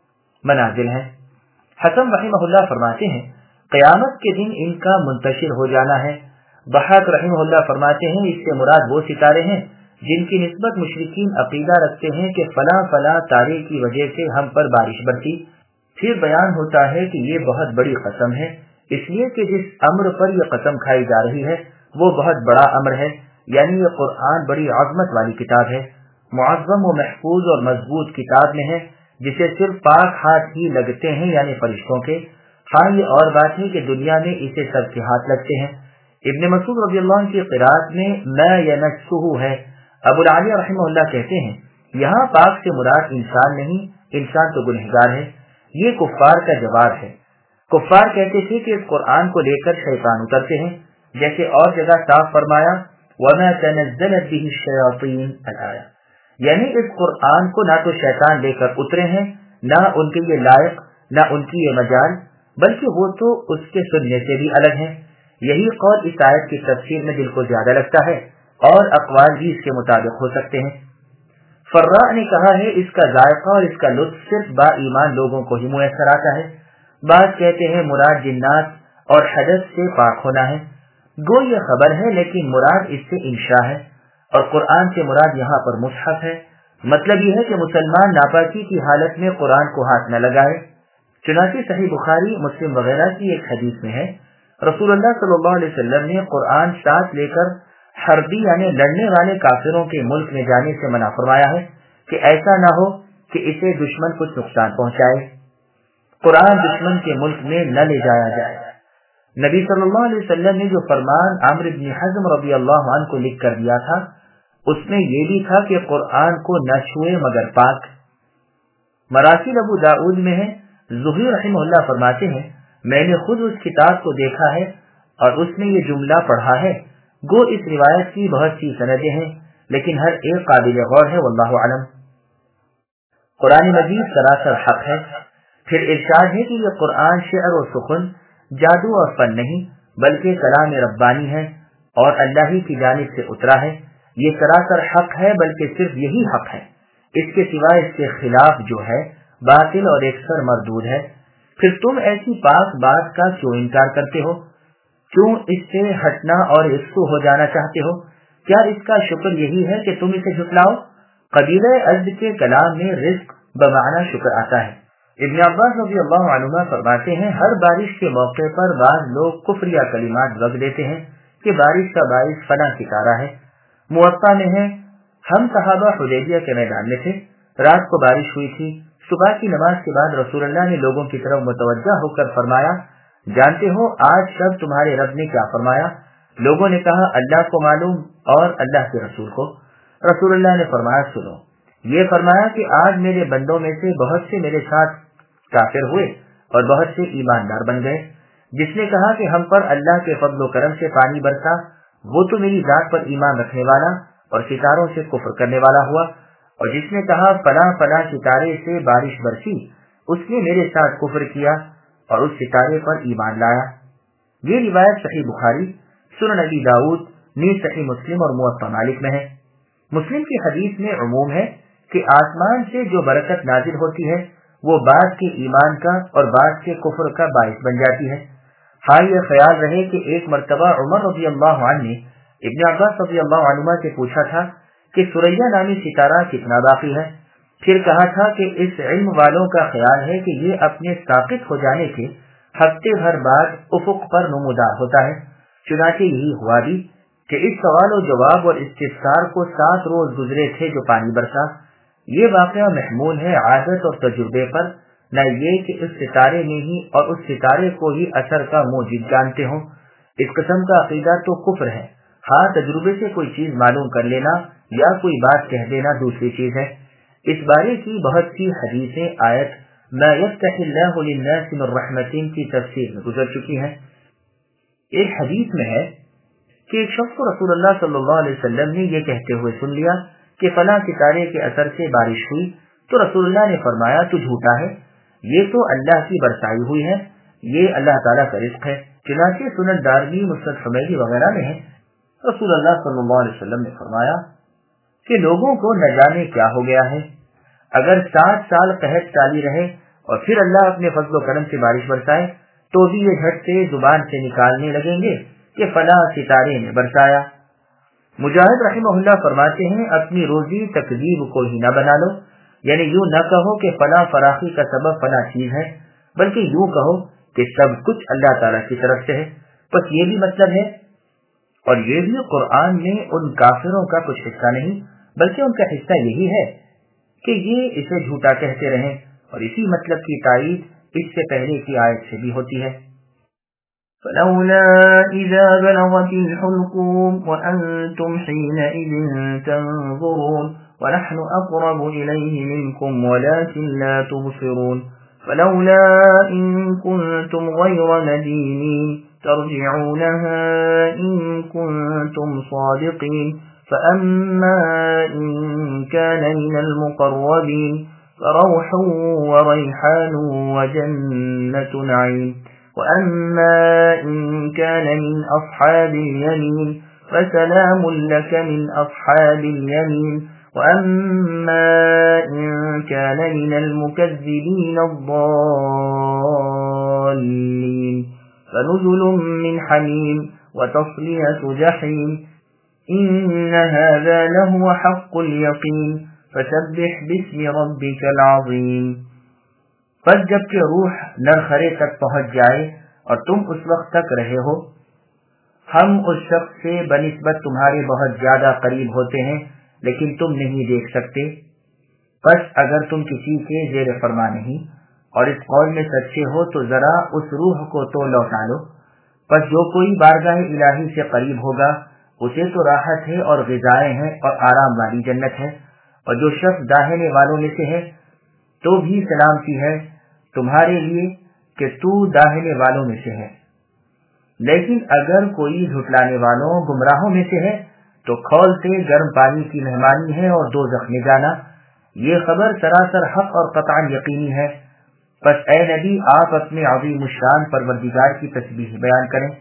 منازل ہیں۔ حسن رحمہ اللہ فرماتے ہیں قیامت کے دن ان کا منتشر ہو جانا ہے۔ ضحاک رحمہ اللہ فرماتے ہیں اس سے مراد وہ ستارے ہیں جن کی نسبت مشرکین عقیدہ رکھتے ہیں کہ فلاں فلاں تارے کی وجہ سے ہم پر بارش برسی۔ پھر بیان ہوتا ہے کہ یہ بہت بڑی قسم ہے، اس لیے کہ جس امر پر یہ قسم کھائی جا رہی ہے وہ بہت بڑا امر ہے، یعنی یہ قرآن بڑی عظمت والی کتاب ہے، معظم و محفوظ اور مضبوط کتاب میں ہے، جسے صرف پاک ہاتھ ہی لگتے ہیں یعنی فرشتوں کے۔ ہاں یہ اور بات ہے کہ دنیا میں اسے سب کے ہاتھ لگتے ہیں۔ ابن مسعود رضی اللہ عنہ کی قرات میں لا یمسہ ہے۔ ابو العالیہ رحمہ اللہ کہتے ہیں یہاں پاک سے مراد انسان نہیں، انسان تو گنہگار ہے۔ یہ کفار کا جواب ہے۔ کفار کہتے تھے کہ اس قرآن کو لے کر شیطان اترتے ہیں، جیسے اور جگہ صاف فرمایا وَمَا تَنَزَّلَتْ بِهِ الشَّيَاطِينُ الآیہ، یعنی اس قرآن کو نہ تو شیطان لے کر اترے ہیں، نہ ان کے یہ لائق، نہ ان کی یہ مجال، بلکہ وہ تو اس کے سننے سے بھی الگ ہیں۔ یہی قول اس آیت کی تفسیر میں دل کو زیادہ لگتا ہے، اور اقوال بھی اس کے مطابق ہو سکتے ہیں۔ فرا نے کہا ہے اس کا ذائقہ اور اس کا لطف صرف با ایمان لوگوں کو ہی میسر آتا ہے۔ بعض کہتے ہیں مراد جنات اور حدث سے پاک ہونا ہے، گو یہ خبر ہے لیکن مراد اس سے انشاء ہے۔ اور قرآن سے مراد یہاں پر مصحف ہے۔ مطلب یہ ہے کہ مسلمان ناپاکی کی حالت میں قرآن کو ہاتھ نہ لگائے۔ چنانچہ صحیح بخاری، مسلم وغیرہ کی ایک حدیث میں ہے، رسول اللہ صلی اللہ علیہ وسلم نے قرآن ساتھ لے کر حربی یعنی لڑنے والے کافروں کے ملک میں جانے سے منع فرمایا ہے کہ ایسا نہ ہو کہ اسے دشمن کچھ نقصان پہنچائے۔ قرآن دشمن کے ملک میں نہ لے جایا جائے۔ نبی صلی اللہ علیہ وسلم نے جو فرمان عمرو بن حزم رضی اللہ عنہ کو لکھ کر دیا تھا، اس میں یہ بھی تھا کہ قرآن کو نہ چھوئے مگر پاک۔ مراسیل ابو داؤد میں ہے، زہری رحمہ اللہ فرماتے ہیں، میں نے خود اس کتاب کو دیکھا ہے اور اس میں یہ جملہ پڑھا ہے۔ گو اس روایت کی بہت سی سندیں ہیں، لیکن ہر ایک قابل غور ہے، واللہ اعلم۔ قرآن مجید سراسر حق ہے۔ پھر ارشاد ہے کہ یہ قرآن شعر و سخن، جادو اور فن نہیں، بلکہ کلام ربانی ہے اور اللہ ہی کی جانب سے اترا ہے۔ یہ سراسر حق ہے، بلکہ صرف یہی حق ہے، اس کے سوا اس کے خلاف جو ہے باطل اور یکسر مردود ہے۔ پھر تم ایسی پاک بات کا کیوں انکار کرتے ہو؟ کیوں اس سے ہٹنا اور یکسو ہو جانا چاہتے ہو؟ کیا اس کا شکر یہی ہے کہ تم اسے جھٹلاؤ؟ قبیلہ ازد کے کلام میں رزق بمعنی شکر آتا ہے۔ ابن عباس رضی اللہ عنہما فرماتے ہیں، ہر بارش کے موقع پر بعض لوگ کفریہ کلمات بک دیتے ہیں کہ بارش کا باعث فلاں ستارہ ہے۔ موطا میں ہے، ہم صحابہ حدیبیہ کے میدان میں تھے، رات کو بارش ہوئی تھی، صبح کی نماز کے بعد رسول اللہ نے لوگوں کی طرف متوجہ ہو کر فرمایا، جانتے ہو آج شب تمہارے رب نے کیا فرمایا؟ لوگوں نے کہا اللہ کو معلوم اور اللہ کے رسول کو۔ رسول اللہ نے فرمایا سنو، یہ فرمایا کہ آج میرے بندوں میں سے بہت سے میرے ساتھ کافر ہوئے اور بہت سے ایماندار بن گئے۔ جس نے کہا کہ ہم پر اللہ کے فضل و کرم سے پانی برسا، وہ تو میری ذات پر ایمان رکھنے والا اور ستاروں سے کفر کرنے والا ہوا، اور جس نے کہا فلاں فلاں ستارے سے بارش برسی، اس نے میرے ساتھ کفر کیا اور اس ستارے پر ایمان لایا۔ یہ روایت صحیح بخاری، سنن ابی داؤد، نیز صحیح مسلم اور موطا مالک میں ہے۔ مسلم کی حدیث میں عموم ہے کہ آسمان سے جو برکت نازل ہوتی ہے وہ بعض کے ایمان کا اور بعض کے کفر کا باعث بن جاتی ہے۔ ہاں یہ خیال رہے کہ ایک مرتبہ عمر رضی اللہ عنہ نے ابن عباس رضی اللہ عنہما سے پوچھا تھا کہ سریہ نامی ستارہ کتنا باقی ہے، پھر کہا تھا کہ اس علم والوں کا خیال ہے کہ یہ اپنے ساقط ہو جانے کے ہفتے بھر بعد افق پر نمودار ہوتا ہے۔ چنانچہ یہی ہوا بھی کہ اس سوال و جواب اور استفسار کو 7 روز گزرے تھے جو پانی برسا۔ یہ واقعہ محمول ہے عادت اور تجربے پر، نہ یہ کہ اس ستارے میں ہی اور اس ستارے کو ہی اثر کا موجب جانتے ہوں۔ اس قسم کا عقیدہ تو کفر ہے۔ ہاں تجربے سے کوئی چیز معلوم کر لینا یا کوئی بات کہہ دینا دوسری چیز ہے۔ اس بارے کی بہت سی حدیثیں آیت ما یفتح اللہ للناس من رحمت کی تفسیر میں گزر چکی ہیں۔ ایک حدیث میں ہے کہ ایک شخص کو رسول اللہ صلی اللہ علیہ وسلم نے یہ کہتے ہوئے سن لیا کہ فلاں ستارے کے اثر سے بارش ہوئی، تو رسول اللہ نے فرمایا تو جھوٹا ہے، یہ تو اللہ کی برسائی ہوئی ہے، یہ اللہ تعالیٰ کا رزق ہے۔ چنانچہ سنن دارمی، مسند حمیدی وغیرہ میں ہے، رسول اللہ صلی اللہ علیہ وسلم نے فرمایا کہ لوگوں کو نہ جانے کیا ہو گیا ہے، اگر 7 سال قحط چالی رہے اور پھر اللہ اپنے فضل و کرم سے بارش برسائے تو بھی یہ جھٹ سے زبان سے نکالنے لگیں گے کہ فلاں ستارے نے برسایا۔ مجاہد رحمہ اللہ فرماتے ہیں اپنی روزی تکذیب کو ہی نہ بنا لو، یعنی یوں نہ کہو کہ فلاں فراخی کا سبب فلاں چیز ہے، بلکہ یوں کہو کہ سب کچھ اللہ تعالیٰ کی طرف سے ہے۔ بس یہ بھی مطلب ہے، اور یہ بھی قرآن میں ان کافروں کا کچھ حصہ نہیں بلکہ ان کا حصہ یہی ہے کہ یہ اسے جھوٹا کہتے رہیں، اور اسی مطلب کی تائید اس سے پہلے کی آیت سے بھی ہوتی ہے۔ فلولا إذا بلغت الحلقوم وأنتم حينئذ تنظرون ونحن أقرب إليه منكم ولكن لا تبصرون فلولا إن كنتم غير مدينين ترجعونها إن كنتم صادقين فأما إن كان من المقربين فروح وريحان وجنة نعيم وأما إن كان من أصحاب اليمين فسلام لك من أصحاب اليمين وأما إن كان من المكذبين الضالين فنزل من حميم وتصلية جحيم۔ إن هذا لهو حق اليقين فسبح باسم ربك العظيم. پس جب کہ روح نرخرے تک پہنچ جائے اور تم اس وقت تک رہے ہو، ہم اس شخص سے بنسبت تمہارے بہت زیادہ قریب ہوتے ہیں لیکن تم نہیں دیکھ سکتے. پس اگر تم کسی کے زیر فرما نہیں اور اس قول میں سچے ہو تو ذرا اس روح کو تو لوٹا لو. پس جو کوئی بارگاہ الہی سے قریب ہوگا اسے تو راحت ہے اور غذائیں ہیں اور آرام والی جنت ہے، اور جو شخص داہنے والوں میں سے ہے تو بھی سلامتی ہے تمہارے لیے کہ تو داہنے والوں میں سے ہے. لیکن اگر کوئی جھٹلانے والوں گمراہوں میں سے ہے تو کھولتے گرم پانی کی مہمانی ہے اور دوزخ میں جانا. یہ خبر سراسر حق اور قطعا یقینی ہے. پس اے نبی آپ اپنے عظیم الشان پروردگار کی تسبیح بیان کریں.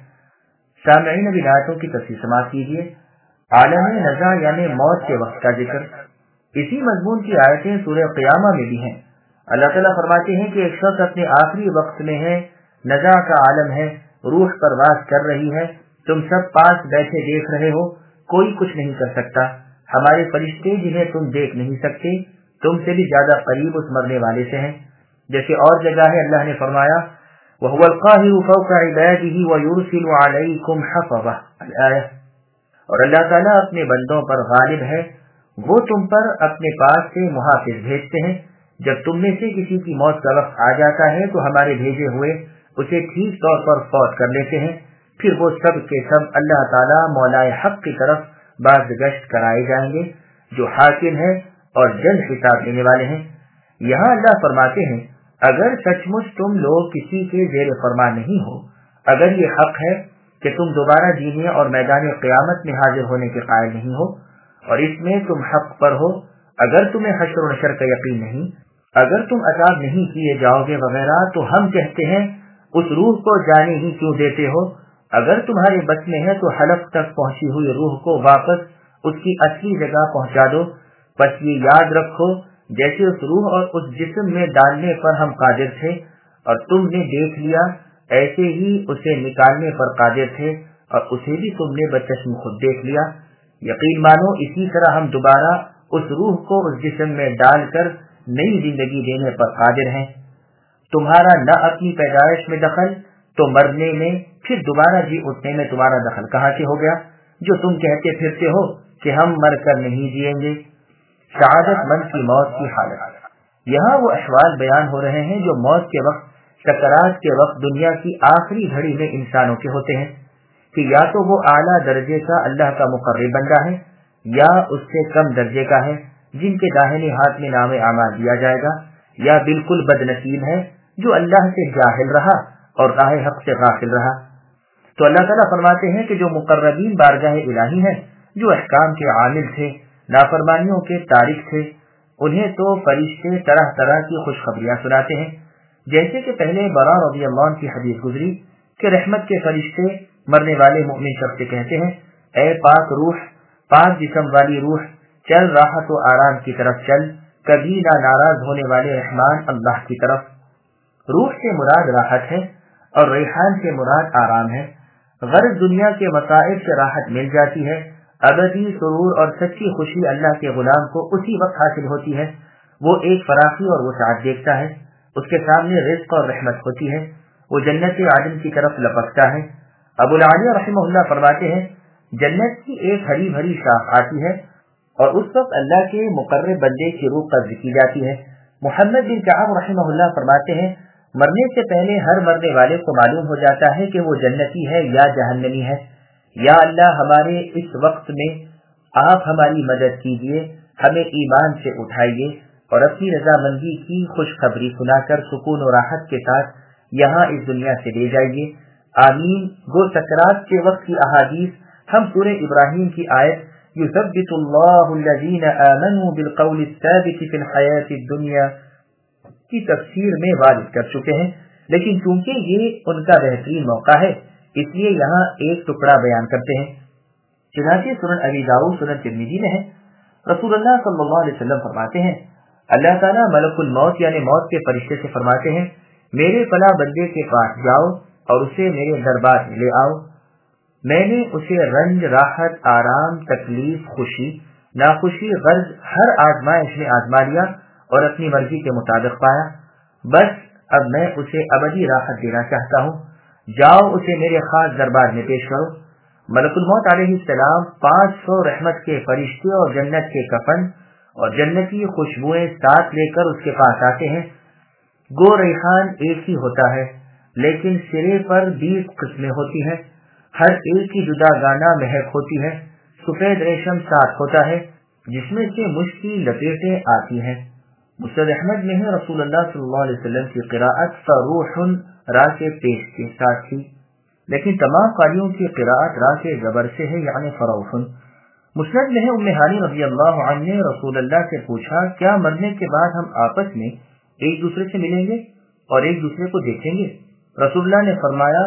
سامعین اب آیتوں کی تفسیر سماعت کیجیے. عالم نزع یعنی موت کے وقت کا ذکر. اسی مضمون کی آیتیں سورہ قیامہ میں بھی ہیں. اللہ تعالیٰ فرماتے ہیں کہ ایک شخص اپنے آخری وقت میں ہے، نزع کا عالم ہے، روح پرواز کر رہی ہے، تم سب پاس بیٹھے دیکھ رہے ہو، کوئی کچھ نہیں کر سکتا. ہمارے فرشتے جنہیں تم دیکھ نہیں سکتے تم سے بھی زیادہ قریب اس مرنے والے سے ہیں. جیسے اور جگہ ہے اللہ نے فرمایا وَهُوَ الْقَاهِرُ فَوْقَ عِبَادِهِ وَيُرْسِلُ عَلَيْكُمْ حَفَظَةً الآیہ. اور اللہ تعالیٰ اپنے بندوں پر غالب ہے، وہ تم پر اپنے پاس سے محافظ بھیجتے ہیں. جب تم میں سے کسی کی موت کا وقت آ جاتا ہے تو ہمارے بھیجے ہوئے اسے ٹھیک طور پر فوت کر لیتے ہیں. پھر وہ سب کے سب اللہ تعالیٰ مولائے حق کی طرف بازگشت کرائے جائیں گے جو حاکم ہے اور جلد حساب لینے والے ہیں. یہاں اللہ فرماتے ہیں اگر سچ مچ تم لوگ کسی کے زیر فرمان نہیں ہو، اگر یہ حق ہے کہ تم دوبارہ جینے اور میدان قیامت میں حاضر ہونے کے قائل نہیں ہو اور اس میں تم حق پر ہو، اگر تمہیں حشر و نشر کا یقین نہیں، اگر تم عذاب نہیں کیے جاؤ گے وغیرہ، تو ہم کہتے ہیں اس روح کو جانے ہی کیوں دیتے ہو؟ اگر تمہارے بس میں ہے تو حلق تک پہنچی ہوئی روح کو واپس اس کی اصلی جگہ پہنچا دو. بس یہ یاد رکھو جیسے اس روح اور اس جسم میں ڈالنے پر ہم قادر تھے اور تم نے دیکھ لیا، ایسے ہی اسے نکالنے پر قادر تھے اور اسے بھی تم نے بچشم خود دیکھ لیا. یقین مانو اسی طرح ہم دوبارہ اس روح کو اس جسم میں ڈال کر نئی زندگی دینے پر قادر ہیں. تمہارا نہ اپنی پیدائش میں دخل تو مرنے میں پھر دوبارہ جی اٹھنے میں تمہارا دخل کہاں سے ہو گیا جو تم کہتے پھرتے ہو کہ ہم مر کر نہیں جیئیں گے. سعادت مند کی موت کی حالت. یہاں وہ احوال بیان ہو رہے ہیں جو موت کے وقت، سکرات کے وقت دنیا کی آخری گھڑی میں انسانوں کے ہوتے ہیں کہ یا تو وہ اعلیٰ درجے کا اللہ کا مقرب بندہ ہے یا اس سے کم درجے کا ہے جن کے داہنے ہاتھ میں نام اعمال دیا جائے گا، یا بالکل بد نصیب ہے جو اللہ سے جاہل رہا اور راہ حق سے غافل رہا. تو اللہ تعالیٰ فرماتے ہیں کہ جو مقربین بارگاہ الہی ہیں، جو احکام کے عامل تھے، نافرمانیوں کے تارک تھے، انہیں تو فرشتے طرح طرح کی خوشخبریاں سناتے ہیں. جیسے کہ پہلے برا رضی اللہ عنہ کی حدیث گزری کہ رحمت کے فرشتے مرنے والے مؤمن شخص سے کہتے ہیں اے پاک روح، پاک جسم والی روح، چل راحت و آرام کی طرف چل، کبھی نہ ناراض ہونے والے رحمان اللہ کی طرف. روح سے مراد راحت ہے اور ریحان سے مراد آرام ہے. غرض دنیا کے مصائب سے راحت مل جاتی ہے، ابدی سرور اور سچی خوشی اللہ کے غلام کو اسی وقت حاصل ہوتی ہے. وہ ایک فراخی اور وسعت دیکھتا ہے، اس کے سامنے رزق اور رحمت ہوتی ہے، وہ جنت عدن کی طرف لپکتا ہے. ابو العالیہ رحمہ اللہ فرماتے ہیں جنت کی ایک ہری بھری شاخ آتی ہے اور اس وقت اللہ کے مقرب بندے کی روح قبض کی جاتی ہے. محمد بن کعب رحمہ اللہ فرماتے ہیں مرنے سے پہلے ہر مرنے والے کو معلوم ہو جاتا ہے کہ وہ جنتی ہے یا جہنمی ہے. یا اللہ ہمارے اس وقت میں آپ ہماری مدد کیجیے، ہمیں ایمان سے اٹھائیے اور اپنی رضامندی کی خوشخبری سنا کر سکون و راحت کے ساتھ یہاں اس دنیا سے لے جائیے. آمین. گو سکرات کے وقت کی احادیث ہم سورہ ابراہیم کی آیت یثبت اللہ الذین آمنوا بالقول الثابت فی الحیاۃ الدنیا کی تفسیر میں وارد کر چکے ہیں، لیکن چونکہ یہ ان کا بہترین موقع ہے اس لیے یہاں ایک ٹکڑا بیان کرتے ہیں. چنانچہ سنن ابی داؤد، سنن ترمذی میں ہے، رسول اللہ صلی اللہ علیہ وسلم فرماتے ہیں اللہ تعالیٰ ملک الموت یعنی موت کے فرشتے سے فرماتے ہیں میرے فلاں بندے کے پاس جاؤ اور اسے میرے دربار میں لے آؤ. میں نے اسے رنج، راحت، آرام، تکلیف، خوشی، ناخوشی، غرض ہر آزمائش میں آزما لیا اور اپنی مرضی کے مطابق پایا۔ بس اب میں اسے ابدی راحت دینا چاہتا ہوں، جاؤ اسے میرے خاص دربار میں پیش کرو۔ ملک الموت علیہ السلام 500 رحمت کے فرشتے اور جنت کے کفن اور جنتی خوشبوئیں ساتھ لے کر اس کے پاس آتے ہیں۔ گو ریحان ایک ہی ہوتا ہے لیکن سرے پر 20 قسمیں ہوتی ہیں، ہر ایک کی جدا گانا مہک ہوتی ہے۔ سفید ریشم ساتھ ہوتا ہے جس میں سے مشکی لپیٹیں آتی ہیں۔ مسند احمد میں ہے رسول اللہ صلی اللہ علیہ وسلم کی قراءت فروح را کے پیش کے ساتھ تھی، لیکن تمام قاریوں کی قراءت را کے زبر سے ہے، یعنی فروح۔ مسند میں ہے ام ہانی رضی اللہ عنہ نے رسول اللہ سے پوچھا، کیا مرنے کے بعد ہم آپس میں ایک دوسرے سے ملیں گے اور ایک دوسرے کو دیکھیں گے؟ رسول اللہ نے فرمایا،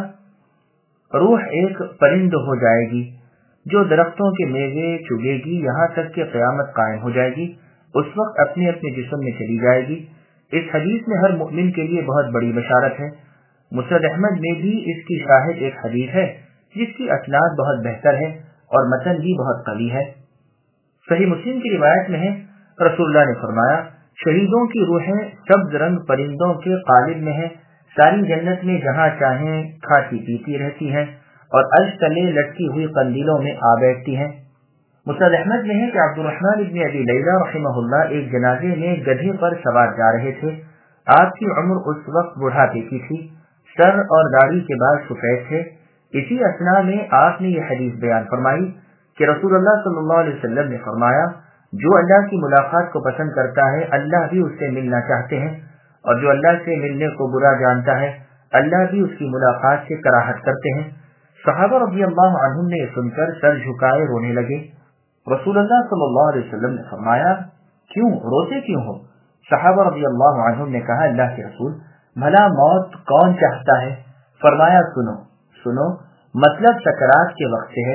روح ایک پرند ہو جائے گی جو درختوں کے میوے چگے گی یہاں تک کہ قیامت قائم ہو جائے گی، اس وقت اپنے اپنے جسم میں چلی جائے گی۔ اس حدیث میں ہر مؤمن کے لیے بہت بڑی بشارت ہے۔ مسند احمد میں بھی اس کی شاہد ایک حدیث ہے جس کی اسناد بہت بہتر ہے اور متن بھی بہت قوی ہے۔ صحیح مسلم کی روایت میں ہے رسول اللہ نے فرمایا، شہیدوں کی روحیں سبز رنگ پرندوں کے قالب میں ہیں، ساری جنت میں جہاں چاہیں کھاتی پیتی رہتی ہیں اور عرش تلے لٹکی ہوئی قندیلوں میں آ بیٹھتی ہیں۔ مسند احمد میں ہے کہ عبد الرحمن ابن ابی لیلہ رحمہ اللہ ایک جنازے میں گدھے پر سوار جا رہے تھے۔ آپ کی عمر اس وقت بڑھاپے کی تھی، سر اور داڑھی کے بال سفید تھے۔ اسی اثنا میں آپ نے یہ حدیث بیان فرمائی کہ رسول اللہ صلی اللہ علیہ وسلم نے فرمایا، جو اللہ کی ملاقات کو پسند کرتا ہے اللہ بھی اس سے ملنا چاہتے ہیں، اور جو اللہ سے ملنے کو برا جانتا ہے اللہ بھی اس کی ملاقات سے کراہت کرتے ہیں۔ صحابہ رضی اللہ عنہم نے یہ سن کر سر جھکائے رونے لگے۔ رسول اللہ صلی اللہ علیہ وسلم نے فرمایا، کیوں روتے کیوں ہو؟ صحابہ رضی اللہ عنہم نے کہا، اللہ کے رسول، بھلا موت کون چاہتا ہے؟ فرمایا، سنو مطلب سکرات کے وقت سے ہے۔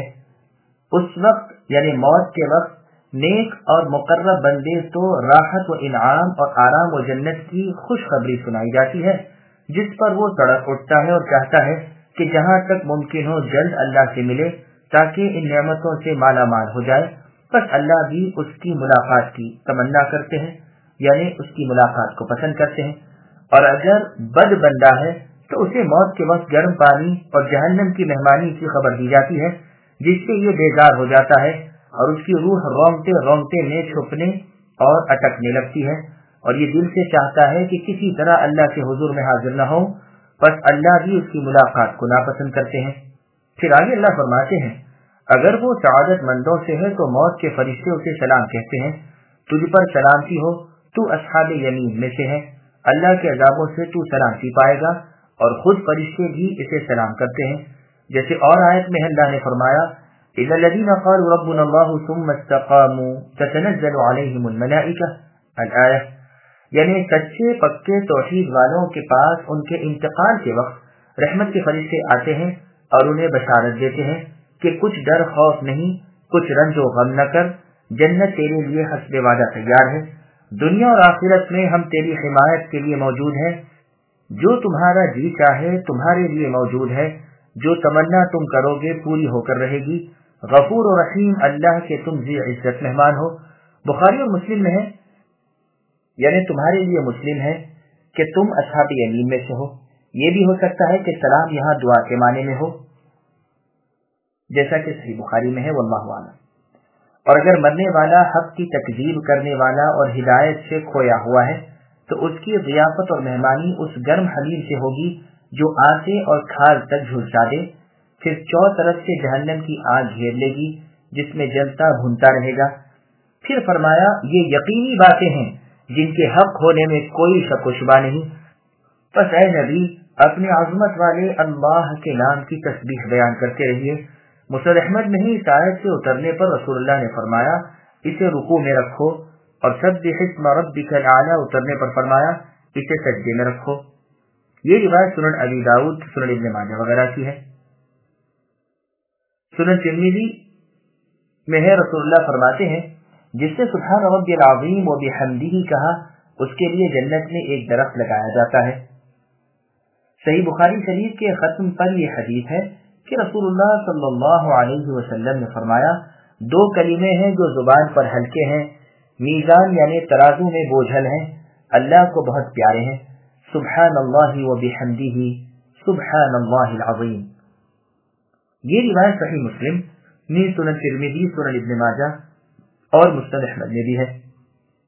اس وقت یعنی موت کے وقت نیک اور مقرب بندے تو راحت و انعام اور آرام و جنت کی خوشخبری سنائی جاتی ہے، جس پر وہ تڑپ اٹھتا ہے اور چاہتا ہے کہ جہاں تک ممکن ہو جلد اللہ سے ملے تاکہ ان نعمتوں سے مالا مال ہو جائے۔ بس اللہ بھی اس کی ملاقات کی تمنا کرتے ہیں، یعنی اس کی ملاقات کو پسند کرتے ہیں، اور اگر بد بندہ ہے تو اسے موت کے وقت گرم پانی اور جہنم کی مہمانی کی خبر دی جاتی ہے، جس سے یہ بیزار ہو جاتا ہے اور اس کی روح رونگتے رونگتے میں چھپنے اور اٹکنے لگتی ہے، اور یہ دل سے چاہتا ہے کہ کسی طرح اللہ کے حضور میں حاضر نہ ہو، بس اللہ بھی اس کی ملاقات کو ناپسند کرتے ہیں۔ پھر آگے اللہ فرماتے ہیں، اگر وہ سعادت مندوں سے ہے تو موت کے فرشتے اسے سلام کہتے ہیں، تجھ پر سلامتی ہو، تو اصحاب یمین میں سے ہے، اللہ کے عذابوں سے تو سلامتی پائے گا، اور خود فرشتے بھی اسے سلام کرتے ہیں۔ جیسے اور آیت میں اللہ نے فرمایا، اِذَا الَّذِينَ قَالُوا رَبُّنَا اللَّهُ ثُمَّ اسْتَقَامُوا تَتَنَزَّلُ عَلَيْهِمُ الْمَلَائِكَةُ الآیہ، یعنی سچے پکے توحید والوں کے پاس ان کے انتقال کے وقت رحمت کے فرشتے آتے ہیں اور انہیں بشارت دیتے ہیں کہ کچھ ڈر خوف نہیں، کچھ رنج و غم نہ کر، جنت تیرے لیے حسب وعدہ تیار ہے، دنیا اور آخرت میں ہم تیری حمایت کے لیے موجود ہیں، جو تمہارا جی چاہے تمہارے لیے موجود ہے، جو تمنا تم کرو گے پوری ہو کر رہے گی، غفور و رحیم اللہ کے تم ذی عزت مہمان ہو۔ بخاری اور مسلم میں ہے، یعنی تمہارے لیے مسلم ہے کہ تم اصحاب یمین میں سے ہو۔ یہ بھی ہو سکتا ہے کہ سلام یہاں دعا کے معنی میں ہو، جیسا کہ صحیح بخاری میں ہے، واللہ اعلم۔ اور اگر مرنے والا حق کی تکذیب کرنے والا اور ہدایت سے کھویا ہوا ہے تو اس کی ضیافت اور مہمانی اس گرم حمیم سے ہوگی جو آتے اور کھال تک جھلسا دے، پھر چوطرف سے جہنم کی آگ گھیر لے گی جس میں جلتا بھونتا رہے گا۔ پھر فرمایا، یہ یقینی باتیں ہیں جن کے حق ہونے میں کوئی شک و شبہ نہیں، بس اے نبی اپنے عظمت والے اللہ کے نام کی تسبیح بیان کرتے رہیے۔ مسند احمد میں ہی اس آیت سے اترنے پر رسول اللہ نے فرمایا، اسے رکوع میں رکھو، اور سبح اسم ربک الاعلی اترنے پر فرمایا، اسے سجدے میں رکھو۔ یہ روایت سنن ابی داؤد، سنن ابن ماجہ وغیرہ کی ہے۔ سنن ترمذی میں ہے، رسول اللہ فرماتے ہیں، جس نے سبحان ربی العظیم و بحمدہ کہا اس کے لیے جنت میں ایک درخت لگایا جاتا ہے۔ صحیح بخاری شریف کے ختم پر یہ حدیث ہے کہ رسول اللہ صلی اللہ علیہ وسلم نے فرمایا، دو کلمے ہیں جو زبان پر ہلکے ہیں، میزان یعنی ترازو میں بوجھل ہیں، اللہ کو بہت پیارے ہیں، سبحان اللہ و بحمدہ سبحان اللہ العظیم۔ یہ روایت صحیح مسلم، سنن ترمذی، سنن ابن ماجہ اور مسند احمد میں بھی ہے۔